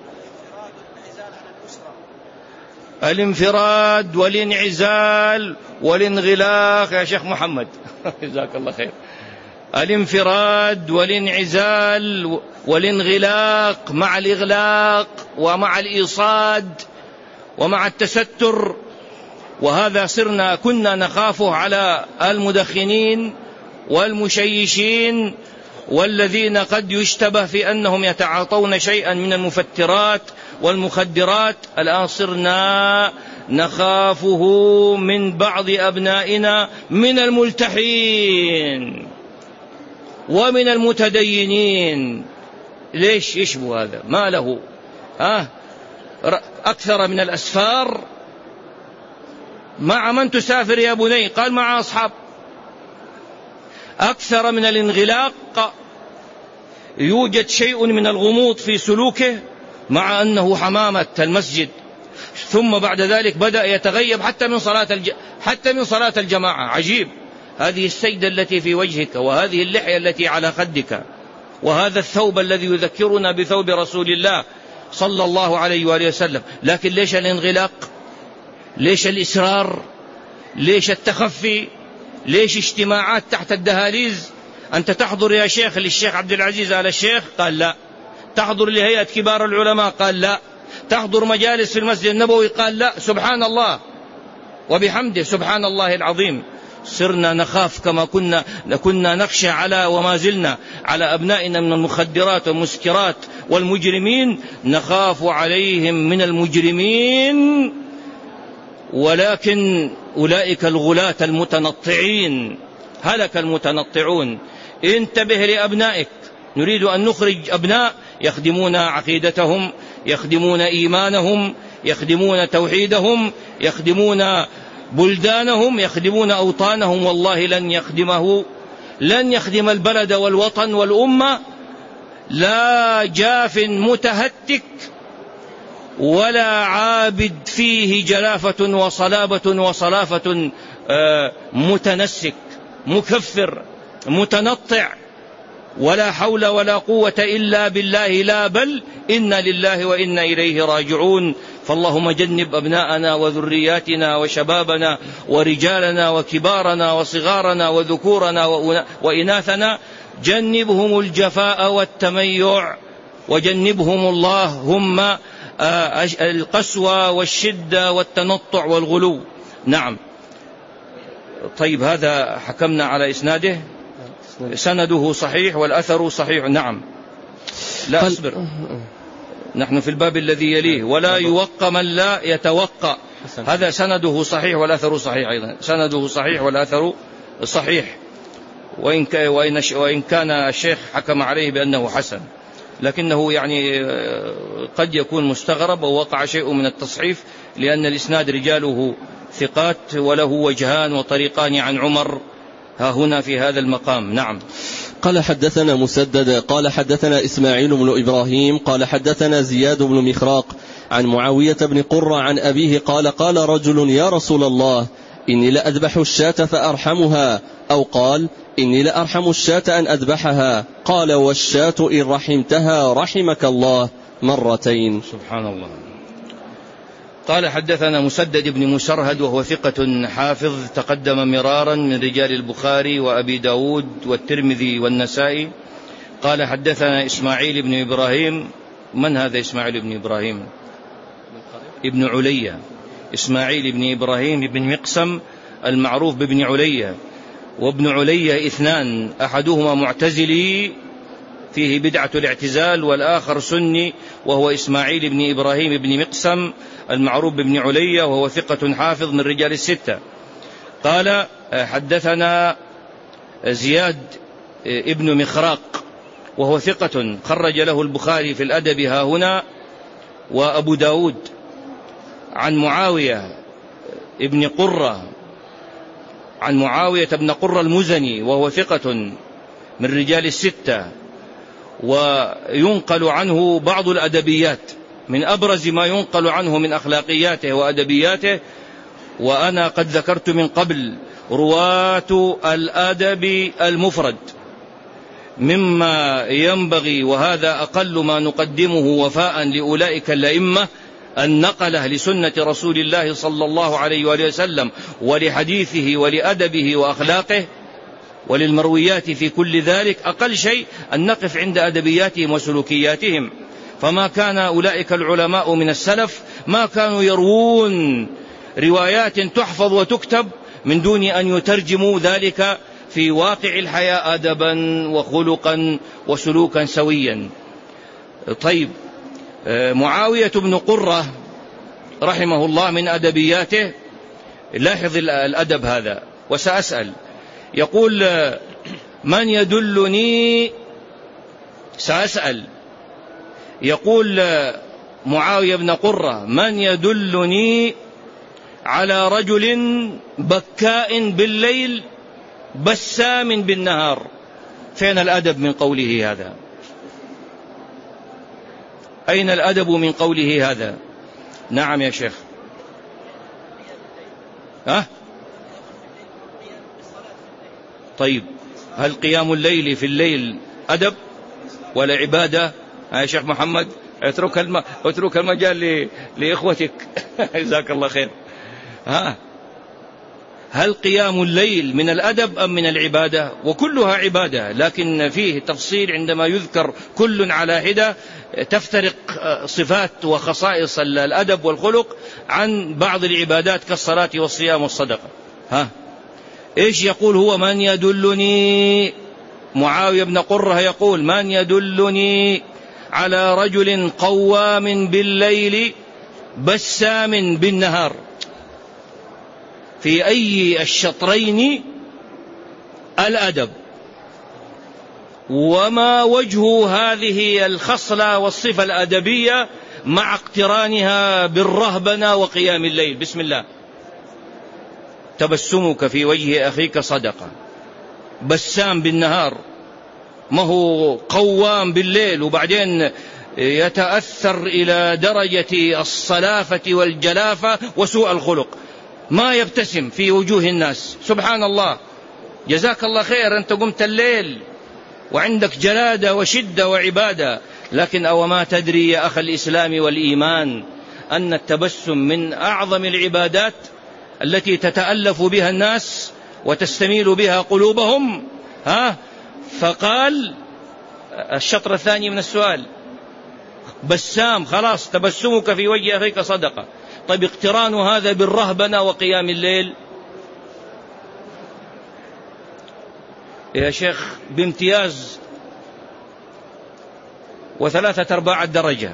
الانفراد والانعزال والانغلاق يا شيخ محمد جزاك الله خير. الانفراد والانعزال والانغلاق مع الإغلاق ومع الإيصاد ومع التستر، وهذا كنا نخافه على المدخنين والمشيشين والذين قد يشتبه في أنهم يتعاطون شيئا من المفترات والمخدرات. الآن صرنا نخافه من بعض أبنائنا من الملتحين ومن المتدينين. ليش يشبه هذا؟ ما له أكثر من الأسفار. مع من تسافر يا بني؟ قال مع أصحاب. أكثر من الانغلاق، يوجد شيء من الغموض في سلوكه مع أنه حمامة المسجد، ثم بعد ذلك بدأ يتغيب حتى من صلاة الجماعة. عجيب. هذه السيدة التي في وجهك، وهذه اللحية التي على خدك، وهذا الثوب الذي يذكرنا بثوب رسول الله صلى الله عليه وآله وسلم. لكن ليش الانغلاق؟ ليش الإصرار؟ ليش التخفي؟ ليش اجتماعات تحت الدهاليز؟ أنت تحضر يا شيخ للشيخ عبد العزيز آل الشيخ؟ قال لا. تحضر لهيئة كبار العلماء؟ قال لا. تحضر مجالس في المسجد النبوي؟ قال لا. سبحان الله وبحمده، سبحان الله العظيم. صرنا نخاف كما كنا نخشى على وما زلنا على أبنائنا من المخدرات والمسكرات والمجرمين، نخاف عليهم من المجرمين. ولكن أولئك الغلاة المتنطعين، هلك المتنطعون. انتبه لأبنائك. نريد أن نخرج أبناء يخدمون عقيدتهم، يخدمون إيمانهم، يخدمون توحيدهم، يخدمون بلدانهم، يخدمون أوطانهم. والله لن يخدم البلد والوطن والأمة لا جاف متهتك ولا عابد فيه جلافة وصلافة متنسك مكفر متنطع. ولا حول ولا قوة إلا بالله، لا بل إنا لله وإنا إليه راجعون. فاللهم جنب أبناءنا وذرياتنا وشبابنا ورجالنا وكبارنا وصغارنا وذكورنا وإناثنا، جنبهم الجفاء والتميع، وجنبهم اللهم القسوة والشدة والتنطع والغلو. نعم. طيب، هذا حكمنا على إسناده، سنده صحيح والأثر صحيح. نعم. لا أصبر، نحن في الباب الذي يليه. ولا يوقى من لا يتوقى. هذا سنده صحيح والأثر صحيح أيضا. سنده صحيح والأثر صحيح، وإن كان الشيخ حكم عليه بأنه حسن، لكنه يعني قد يكون مستغرب ووقع شيء من التصحيف، لأن الإسناد رجاله ثقات وله وجهان وطريقان عن عمر ها هنا في هذا المقام. نعم. قال حدثنا مسدد قال حدثنا إسماعيل بن إبراهيم قال حدثنا زياد بن مخراق عن معاوية بن قرة عن أبيه قال قال رجل يا رسول الله إني لأذبح الشاة فأرحمها، أو قال إني لأرحم الشاة أن أذبحها، قال والشاة إن رحمتها رحمك الله مرتين. سبحان الله. قال حدثنا مسدد بن مسرهد وهو ثقة حافظ تقدم مرارا من رجال البخاري وأبي داود والترمذي والنسائي. قال حدثنا إسماعيل بن إبراهيم. من هذا إسماعيل بن إبراهيم؟ ابن علية. إسماعيل بن إبراهيم بن مقسم المعروف بابن علية. وابن علية اثنان، أحدهما معتزلي فيه بدعة الاعتزال، والآخر سني وهو إسماعيل بن إبراهيم بن مقسم المعروف بابن علية، وهو ثقة حافظ من رجال الستة. قال حدثنا زياد ابن مخراق وهو ثقة خرج له البخاري في الأدب ها هنا وأبو داود، عن معاوية ابن قرة عن معاوية بن قرة المزني وهو ثقة من رجال الستة، وينقل عنه بعض الأدبيات، من أبرز ما ينقل عنه من أخلاقياته وأدبياته. وأنا قد ذكرت من قبل رواة الأدب المفرد مما ينبغي، وهذا أقل ما نقدمه وفاء لأولئك الأئمة، النقلة لسنة رسول الله صلى الله عليه وآله وسلم ولحديثه ولأدبه وأخلاقه وللمرويات في كل ذلك. أقل شيء أن نقف عند أدبياتهم وسلوكياتهم. فما كان أولئك العلماء من السلف ما كانوا يروون روايات تحفظ وتكتب من دون أن يترجموا ذلك في واقع الحياة أدبا وخلقا وسلوكا سويا. طيب، معاوية بن قرة رحمه الله من أدبياته، لاحظ الأدب هذا وسأسأل، يقول: من يدلني، سأسأل، يقول معاوية بن قرة: من يدلني على رجل بكاء بالليل بسام بالنهار؟ فين الأدب من قوله هذا؟ أين الأدب من قوله هذا؟ نعم يا شيخ. طيب، هل قيام الليل في الليل أدب ولا عبادة يا شيخ محمد؟ اترك المجال لإخوتك جزاك الله خير. هل قيام الليل من الأدب أم من العبادة؟ وكلها عبادة، لكن فيه تفصيل عندما يذكر كل على حدة، تفترق صفات وخصائص الأدب والخلق عن بعض العبادات كالصلاة والصيام والصدقة. إيش يقول هو؟ من يدلني، معاوية بن قرة يقول: من يدلني على رجل قوام بالليل بسام بالنهار؟ في أي الشطرين الأدب؟ وما وجه هذه الخصلة والصفة الأدبية مع اقترانها بالرهبنة وقيام الليل؟ بسم الله. تبسمك في وجه أخيك صدقة. بسام بالنهار، ما هو قوام بالليل وبعدين يتأثر إلى درجة الصلافة والجلافة وسوء الخلق، ما يبتسم في وجوه الناس. سبحان الله، جزاك الله خير، أنت قمت الليل وعندك جلادة وشدة وعبادة، لكن أو ما تدري يا أخ الإسلام والإيمان أن التبسم من أعظم العبادات التي تتألف بها الناس وتستميل بها قلوبهم. فقال الشطر الثاني من السؤال: بسام، خلاص تبسمك في وجه أخيك صدقة. طيب، اقتران هذا بالرهبنة وقيام الليل يا شيخ بامتياز و3/4 الدرجة،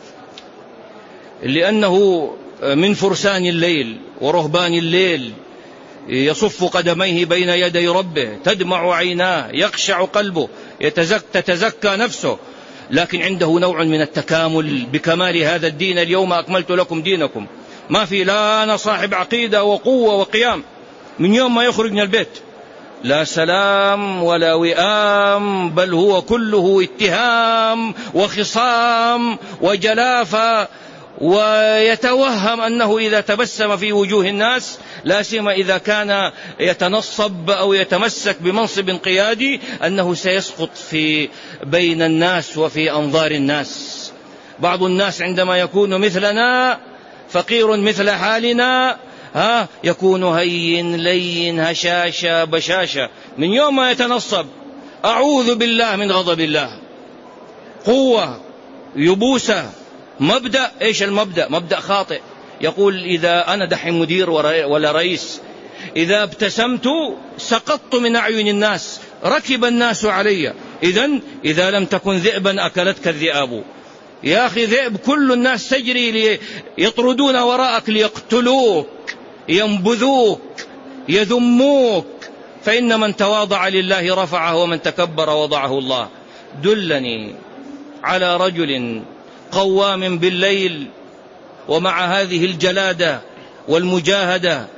لأنه من فرسان الليل ورهبان الليل، يصف قدميه بين يدي ربه، تدمع عيناه، يخشع قلبه، تتزكى نفسه، لكن عنده نوع من التكامل بكمال هذا الدين. اليوم أكملت لكم دينكم، ما في لا أنا صاحب عقيدة وقوة وقيام، من يوم ما يخرج من البيت لا سلام ولا وئام، بل هو كله اتهام وخصام وجلافة، ويتوهم أنه إذا تبسم في وجوه الناس، لا سيما إذا كان يتنصب أو يتمسك بمنصب قيادي، أنه سيسقط في بين الناس وفي أنظار الناس. بعض الناس عندما يكون مثلنا، فقير مثل حالنا، يكون هين لين هشاشة بشاشة، من يوم ما يتنصب أعوذ بالله من غضب الله، قوة يبوسة، مبدأ. إيش المبدأ؟ مبدأ خاطئ. يقول إذا أنا دحين مدير ولا رئيس، إذا ابتسمت سقطت من أعين الناس، ركب الناس علي. إذا لم تكن ذئبا أكلتك الذئاب. يا أخي ذئب، كل الناس تجري يطردون وراءك ليقتلوك، ينبذوك، يذموك، فإن من تواضع لله رفعه ومن تكبر وضعه الله. دلني على رجل قوام بالليل ومع هذه الجلادة والمجاهدة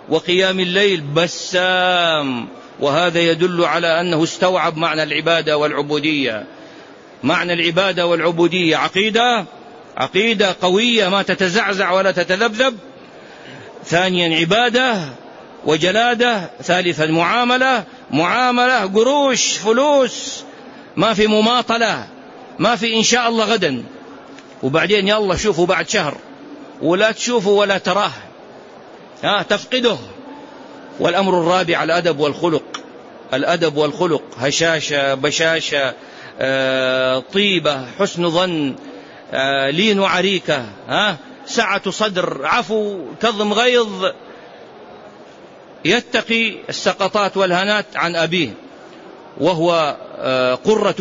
وقيام الليل بسام. وهذا يدل على أنه استوعب معنى العبادة والعبودية. معنى العبادة والعبودية عقيدة قوية ما تتزعزع ولا تتذبذب. ثانيا عبادة وجلادة. ثالثا معاملة قروش فلوس، ما في مماطلة، ما في إن شاء الله غدا، وبعدين يا الله شوفوا بعد شهر، ولا تشوفوا ولا تراه، تفقده. والأمر الرابع الأدب والخلق، هشاشة بشاشة، طيبة، حسن ظن، لين عريكة، سعة صدر، عفو، كظم غيظ، يتقي السقطات والهنات. عن أبيه وهو قرة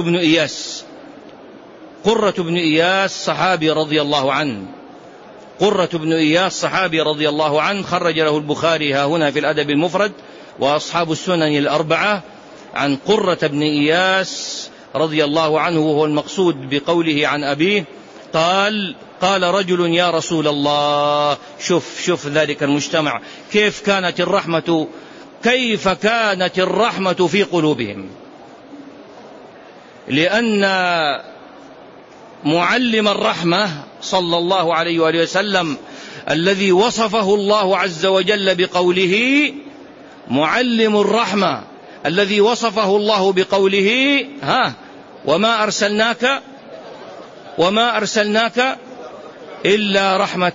بن إياس صحابي رضي الله عنه. قرة بن إياس صحابي رضي الله عنه، خرج له البخاري هنا في الأدب المفرد وأصحاب السنن الأربعة. عن قرة بن إياس رضي الله عنه، وهو المقصود بقوله عن أبيه، قال رجل يا رسول الله. شوف ذلك المجتمع كيف كانت الرحمة في قلوبهم. لأن معلم الرحمة صلى الله عليه وآله وسلم الذي وصفه الله عز وجل بقوله معلم الرحمة، الذي وصفه الله بقوله وما أرسلناك إلا رحمة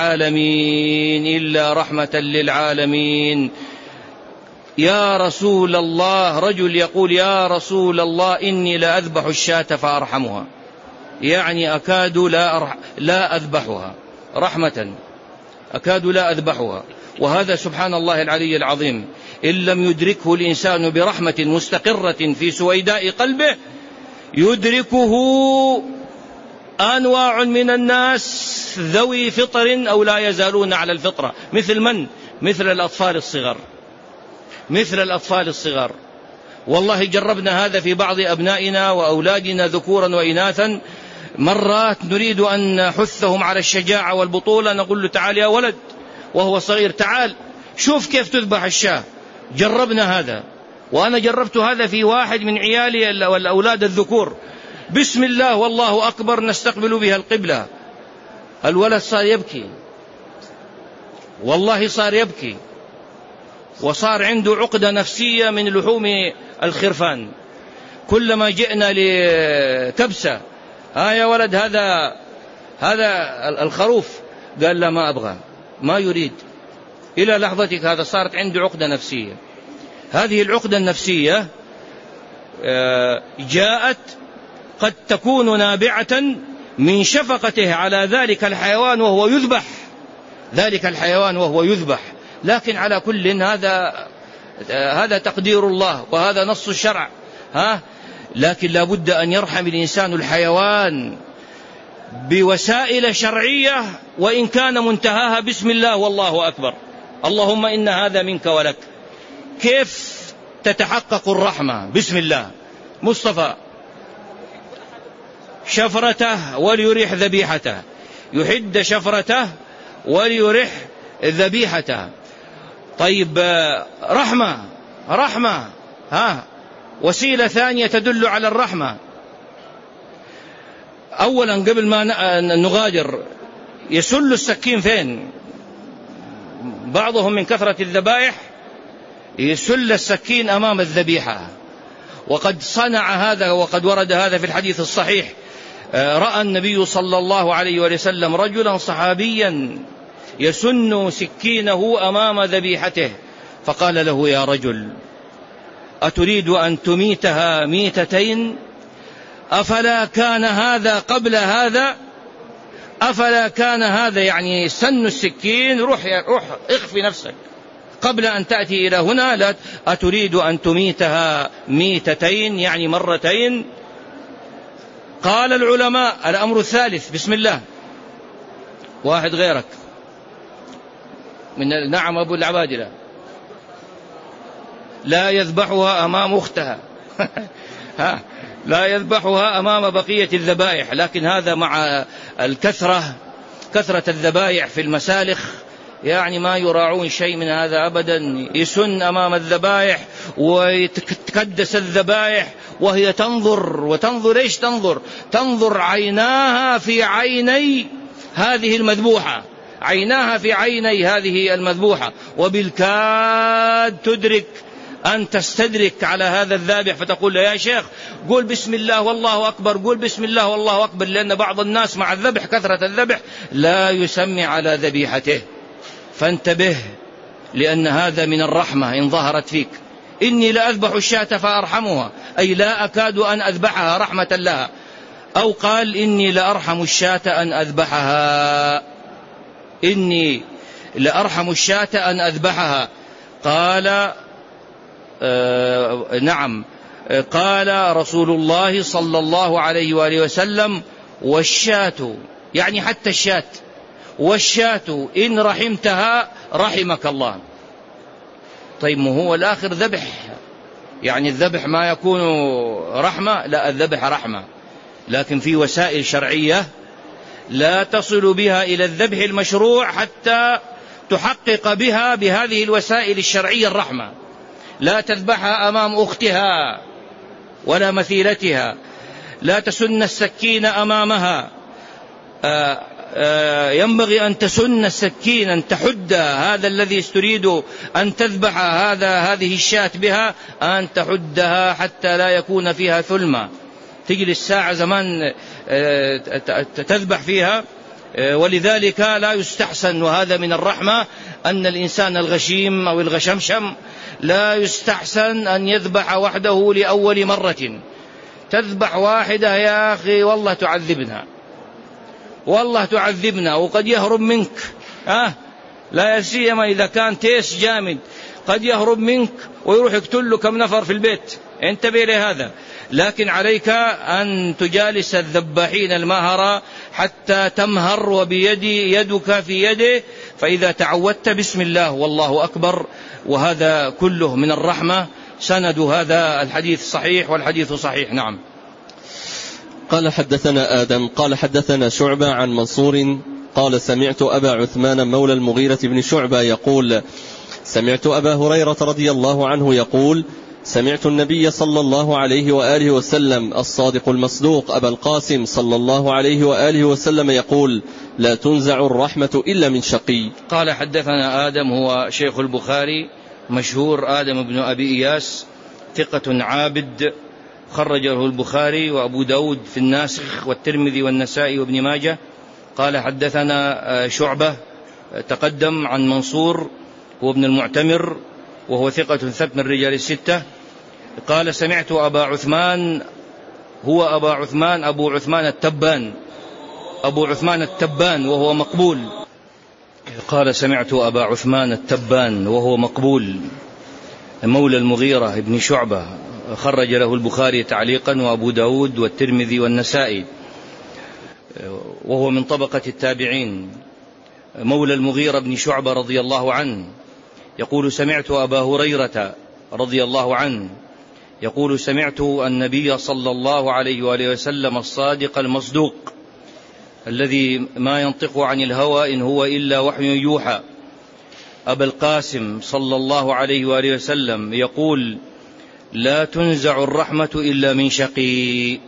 للعالمين. يا رسول الله، رجل يقول يا رسول الله إني لأذبح الشاة فأرحمها، يعني أكاد لا أذبحها رحمة، أكاد لا أذبحها. وهذا سبحان الله العلي العظيم إن لم يدركه الإنسان برحمة مستقرة في سويداء قلبه، يدركه أنواع من الناس ذوي فطر أو لا يزالون على الفطرة. مثل الأطفال الصغار. والله جربنا هذا في بعض أبنائنا وأولادنا ذكورا وإناثا. مرات نريد أن نحثهم على الشجاعة والبطولة، نقول له تعال يا ولد وهو صغير، تعال شوف كيف تذبح الشاة. جربنا هذا، وأنا جربت هذا في واحد من عيالي والأولاد الذكور. بسم الله والله أكبر نستقبل بها القبلة. الولد صار يبكي، والله صار يبكي، وصار عنده عقدة نفسية من لحوم الخرفان. كلما جئنا لكبسة، يا ولد هذا الخروف، قال لا ما أبغى، ما يريد. إلى لحظتك هذا صارت عنده عقدة نفسية. هذه العقدة النفسية جاءت قد تكون نابعة من شفقته على ذلك الحيوان وهو يذبح. لكن على كل هذا تقدير الله وهذا نص الشرع. لكن لا بد أن يرحم الإنسان الحيوان بوسائل شرعية، وإن كان منتهاها بسم الله والله أكبر، اللهم إن هذا منك ولك. كيف تتحقق الرحمة؟ بسم الله. مصطفى شفرته وليريح ذبيحته، يحد شفرته وليريح ذبيحته. طيب رحمة وسيلة ثانية تدل على الرحمة. أولا قبل ما نغادر يسل السكين فين؟ بعضهم من كثرة الذبائح يسل السكين أمام الذبيحة، وقد صنع هذا وقد ورد هذا في الحديث الصحيح. رأى النبي صلى الله عليه وسلم رجلا صحابيا يسن سكينه أمام ذبيحته، فقال له يا رجل أتريد أن تميتها ميتتين؟ أفلا كان هذا قبل هذا؟ أفلا كان هذا يعني سن السكين، روح اخفي نفسك قبل أن تأتي إلى هنا. لا أتريد أن تميتها ميتتين يعني مرتين؟ قال العلماء الأمر الثالث بسم الله. واحد غيرك من نعم أبو العبادلة لا يذبحها أمام أختها لا يذبحها أمام بقية الذبائح. لكن هذا مع كثرة الذبائح في المسالخ يعني ما يراعون شيء من هذا أبدا، يسن أمام الذبائح ويتكدس الذبائح وهي تنظر، وتنظر إيش؟ تنظر عيناها في عيني هذه المذبوحة، عيناها في عيني هذه المذبوحة، وبالكاد تدرك أن تستدرك على هذا الذابح فتقول له يا شيخ قول بسم الله والله أكبر، قول بسم الله والله أكبر، لأن بعض الناس مع الذبح كثرة الذبح لا يسمي على ذبيحته، فانتبه، لأن هذا من الرحمة إن ظهرت فيك. إني لأذبح الشاة فأرحمها، أي لا أكاد أن أذبحها رحمة لها، أو قال إني لأرحم الشاة أن أذبحها، إني لأرحم الشاة أن أذبحها. قال نعم، قال رسول الله صلى الله عليه وآله وسلم والشاة، يعني حتى الشاة، والشاة إن رحمتها رحمك الله. طيب ما هو الآخر ذبح، يعني الذبح ما يكون رحمة؟ لا، الذبح رحمة، لكن في وسائل شرعية لا تصل بها إلى الذبح المشروع حتى تحقق بها بهذه الوسائل الشرعية الرحمة. لا تذبحها أمام أختها ولا مثيلتها، لا تسن السكين أمامها، ينبغي أن تسن السكين، أن تحد هذا الذي تريد أن تذبح هذه الشاة بها، أن تحدها حتى لا يكون فيها ثلمة، تجلس ساعة زمان تذبح فيها. ولذلك لا يستحسن، وهذا من الرحمة، أن الإنسان الغشيم أو الغشمشم لا يستحسن أن يذبح وحده لأول مرة. تذبح واحدة يا أخي والله تعذبنا، والله تعذبنا، وقد يهرب منك، لا سيما إذا كان تيس جامد، قد يهرب منك ويروح يقتل له كم نفر في البيت، انتبه لهذا. لكن عليك أن تجالس الذباحين الماهرة حتى تمهر، وبيدي يدك في يده، فإذا تعودت بسم الله والله أكبر، وهذا كله من الرحمة. سند هذا الحديث صحيح، والحديث صحيح. نعم. قال حدثنا آدم قال حدثنا شعبة عن منصور قال سمعت أبا عثمان مولى المغيرة بن شعبة يقول سمعت أبا هريرة رضي الله عنه يقول سمعت النبي صلى الله عليه وآله وسلم الصادق المصدوق أبا القاسم صلى الله عليه وآله وسلم يقول لا تنزع الرحمة إلا من شقي. قال حدثنا آدم، هو شيخ البخاري مشهور، آدم بن أبي إياس، ثقة عابد، خرج له البخاري وأبو داود في الناسخ والترمذي والنسائي وابن ماجه. قال حدثنا شعبة تقدم عن منصور هو ابن المعتمر، وهو ثقة ثبت من رجال الستة. قال سمعت أبا عثمان، هو أبا عثمان أبو عثمان التبان، أبو عثمان التبان وهو مقبول. قال سمعت أبا عثمان التبان وهو مقبول، مولى المغيرة ابن شعبة، خرج له البخاري تعليقا وأبو داود والترمذي والنسائي، وهو من طبقة التابعين، مولى المغيرة ابن شعبة رضي الله عنه. يقول سمعت أبا هريرة رضي الله عنه يقول سمعت النبي صلى الله عليه وآله وسلم الصادق المصدوق الذي ما ينطق عن الهوى إن هو إلا وحي يوحى، أبا القاسم صلى الله عليه وآله وسلم يقول لا تنزع الرحمة إلا من شقي،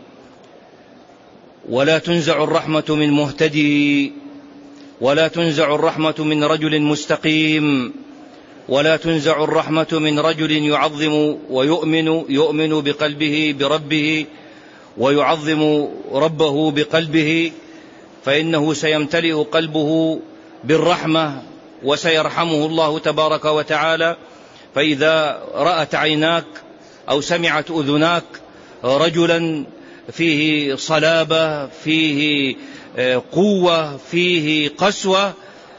ولا تنزع الرحمة من مهتدي، ولا تنزع الرحمة من رجل مستقيم، ولا تنزع الرحمة من رجل يعظم ويؤمن بقلبه بربه، ويعظم ربه بقلبه، فإنه سيمتلئ قلبه بالرحمة وسيرحمه الله تبارك وتعالى. فإذا رأت عيناك أو سمعت أذناك رجلا فيه صلابة، فيه قوة، فيه قسوة،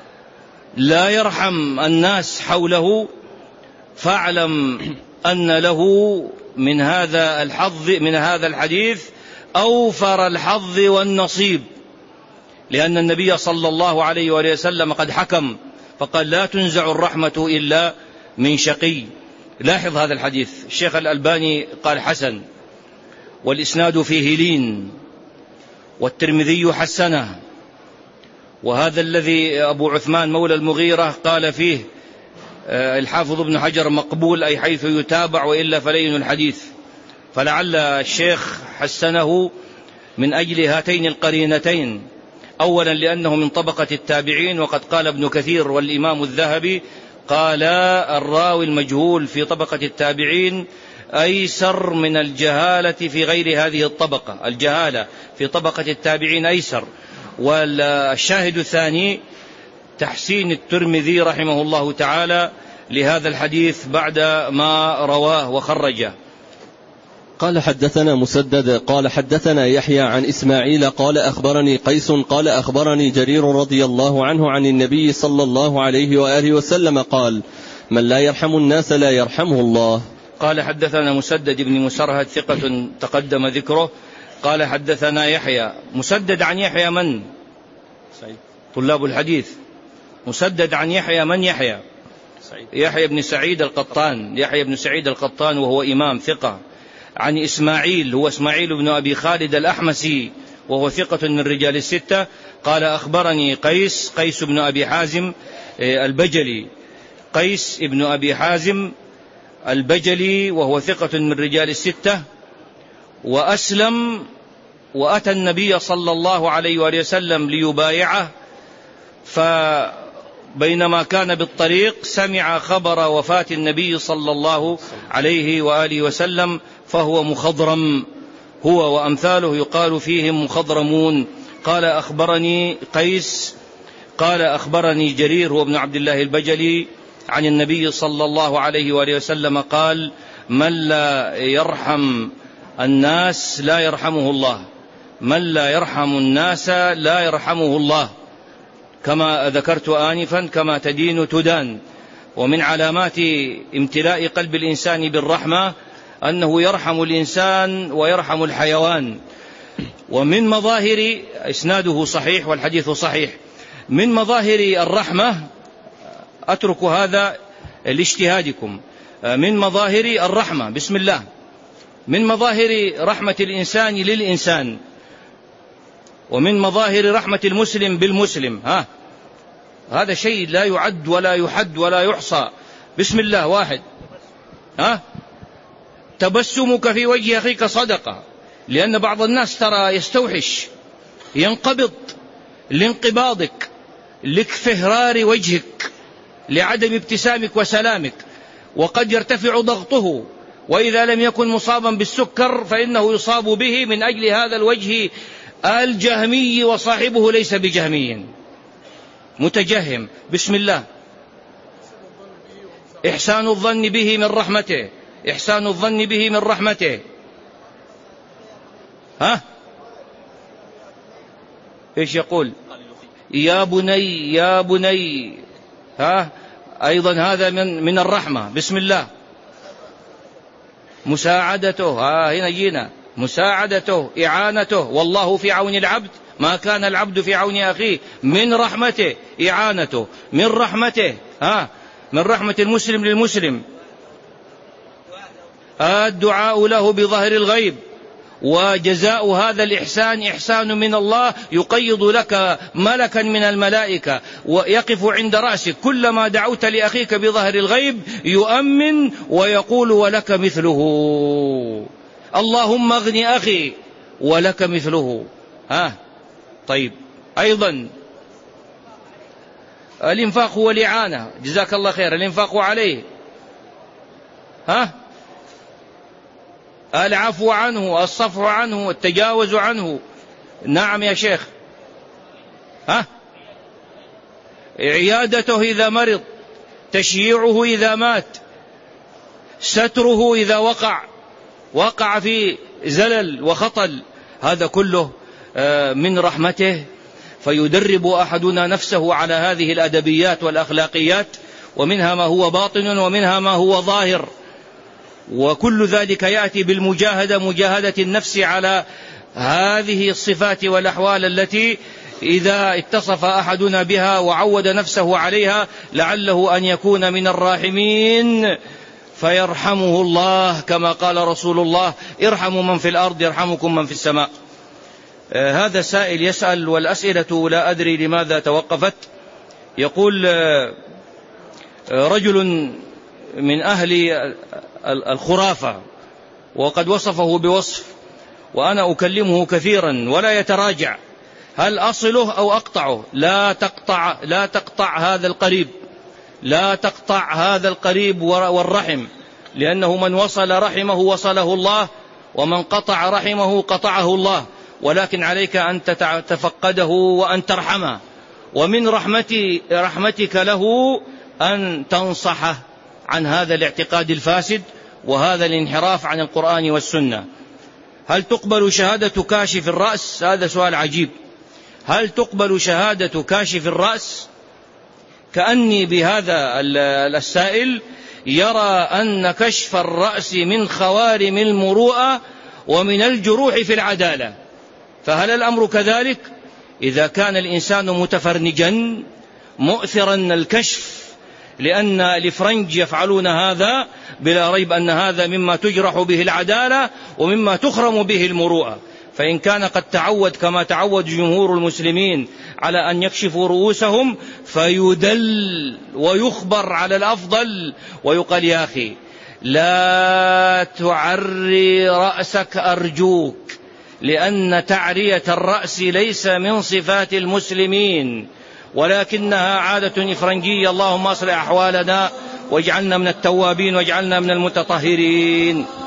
لا يرحم الناس حوله، فاعلم أن له من هذا الحظ، من هذا الحديث أوفر الحظ والنصيب، لأن النبي صلى الله عليه وآله وسلم قد حكم فقال لا تنزع الرحمة إلا من شقي. لاحظ هذا الحديث، الشيخ الألباني قال حسن، والإسناد فيه لين، والترمذي حسنه، وهذا الذي أبو عثمان مولى المغيرة قال فيه الحافظ ابن حجر مقبول، أي حيث يتابع وإلا فلين الحديث. فلعل الشيخ حسنه من أجل هاتين القرينتين، أولا لأنه من طبقة التابعين، وقد قال ابن كثير والإمام الذهبي قال الراوي المجهول في طبقة التابعين أيسر من الجهالة في غير هذه الطبقة، الجهالة في طبقة التابعين أيسر. والشاهد الثاني تحسين الترمذي رحمه الله تعالى لهذا الحديث بعد ما رواه وخرجه. قال حدثنا مسدد قال حدثنا يحيى عن إسماعيل قال أخبرني قيس قال أخبرني جرير رضي الله عنه عن النبي صلى الله عليه وآله وسلم قال: من لا يرحم الناس لا يرحمه الله. قال حدثنا مسدد بن مسرهد ثقة تقدم ذكره. قال حدثنا يحيى. مسدد عن يحيى من؟ طلاب الحديث. مسدد عن يحيى من؟ يحيى بن سعيد القطان، يحيى بن سعيد القطان وهو إمام ثقة. عن إسماعيل، هو إسماعيل بن أبي خالد الأحمسي وهو ثقة من رجال الستة. قال أخبرني قيس بن أبي حازم البجلي، قيس بن أبي حازم البجلي وهو ثقة من رجال الستة، وأسلم وأتى النبي صلى الله عليه وآله وسلم ليبايعه، فبينما كان بالطريق سمع خبر وفاة النبي صلى الله عليه وآله وسلم، فهو مخضرم، هو وأمثاله يقال فيهم مخضرمون. قال أخبرني قيس قال أخبرني جرير هو ابن عبد الله البجلي عن النبي صلى الله عليه وآله وسلم قال: من لا يرحم الناس لا يرحمه الله، من لا يرحم الناس لا يرحمه الله، كما ذكرت آنفا كما تدين تدان. ومن علامات امتلاء قلب الإنسان بالرحمة أنه يرحم الإنسان ويرحم الحيوان. ومن مظاهر، إسناده صحيح والحديث صحيح، من مظاهر الرحمة، أترك هذا لاجتهادكم، من مظاهر الرحمة بسم الله، من مظاهر رحمة الإنسان للإنسان، ومن مظاهر رحمة المسلم بالمسلم، هذا شيء لا يعد ولا يحد ولا يحصى. بسم الله. واحد، تبسمك في وجه أخيك صدقة، لأن بعض الناس ترى يستوحش، ينقبض لانقباضك، لكفهرار وجهك، لعدم ابتسامك وسلامك، وقد يرتفع ضغطه، وإذا لم يكن مصابا بالسكر فإنه يصاب به من أجل هذا الوجه الجهمي، وصاحبه ليس بجهمي، متجهم. بسم الله. إحسان الظن به من رحمته، إحسان الظن به من رحمته. إيش يقول؟ يا بني يا بني. أيضا هذا من الرحمة. بسم الله. مساعدته، هنا جينا، مساعدته، إعانته، والله في عون العبد ما كان العبد في عون أخيه. من رحمته إعانته، من رحمته، من رحمة المسلم للمسلم الدعاء له بظهر الغيب. وجزاء هذا الإحسان إحسان من الله، يقيض لك ملكا من الملائكة ويقف عند رأسك، كلما دعوت لأخيك بظهر الغيب يؤمن ويقول ولك مثله، اللهم اغني أخي ولك مثله. طيب، أيضا الإنفاق والإعانة، جزاك الله خير، الإنفاق عليه، العفو عنه، الصفح عنه، التجاوز عنه. نعم يا شيخ. عيادته إذا مرض، تشييعه إذا مات، ستره إذا وقع في زلل وخطل، هذا كله من رحمته. فيدرب أحدنا نفسه على هذه الأدبيات والأخلاقيات، ومنها ما هو باطن ومنها ما هو ظاهر، وكل ذلك يأتي بالمجاهدة، مجاهدة النفس على هذه الصفات والأحوال التي إذا اتصف أحدنا بها وعود نفسه عليها لعله أن يكون من الراحمين فيرحمه الله، كما قال رسول الله: ارحموا من في الأرض يرحمكم من في السماء. هذا سائل يسأل، والأسئلة لا أدري لماذا توقفت. يقول: رجل من أهل الخرافة وقد وصفه بوصف، وأنا أكلمه كثيرا ولا يتراجع، هل أصله أو أقطعه؟ لا تقطع هذا القريب، لا تقطع هذا القريب والرحم، لأنه من وصل رحمه وصله الله، ومن قطع رحمه قطعه الله. ولكن عليك أن تتفقده وأن ترحمه، ومن رحمتك له أن تنصحه عن هذا الاعتقاد الفاسد وهذا الانحراف عن القرآن والسنة. هل تقبل شهادة كاشف الرأس؟ هذا سؤال عجيب. هل تقبل شهادة كاشف الرأس؟ كأني بهذا السائل يرى أن كشف الرأس من خوارم المروءة ومن الجروح في العدالة، فهل الأمر كذلك؟ إذا كان الإنسان متفرنجا مؤثرا الكشف، لأن الإفرنج يفعلون هذا، بلا ريب أن هذا مما تجرح به العدالة ومما تخرم به المروءة. فإن كان قد تعود كما تعود جمهور المسلمين على أن يكشفوا رؤوسهم، فيدل ويخبر على الأفضل ويقال: يا أخي لا تعري رأسك أرجوك، لأن تعرية الرأس ليس من صفات المسلمين، ولكنها عادة إفرنجية. اللهم أصلح أحوالنا واجعلنا من التوابين واجعلنا من المتطهرين.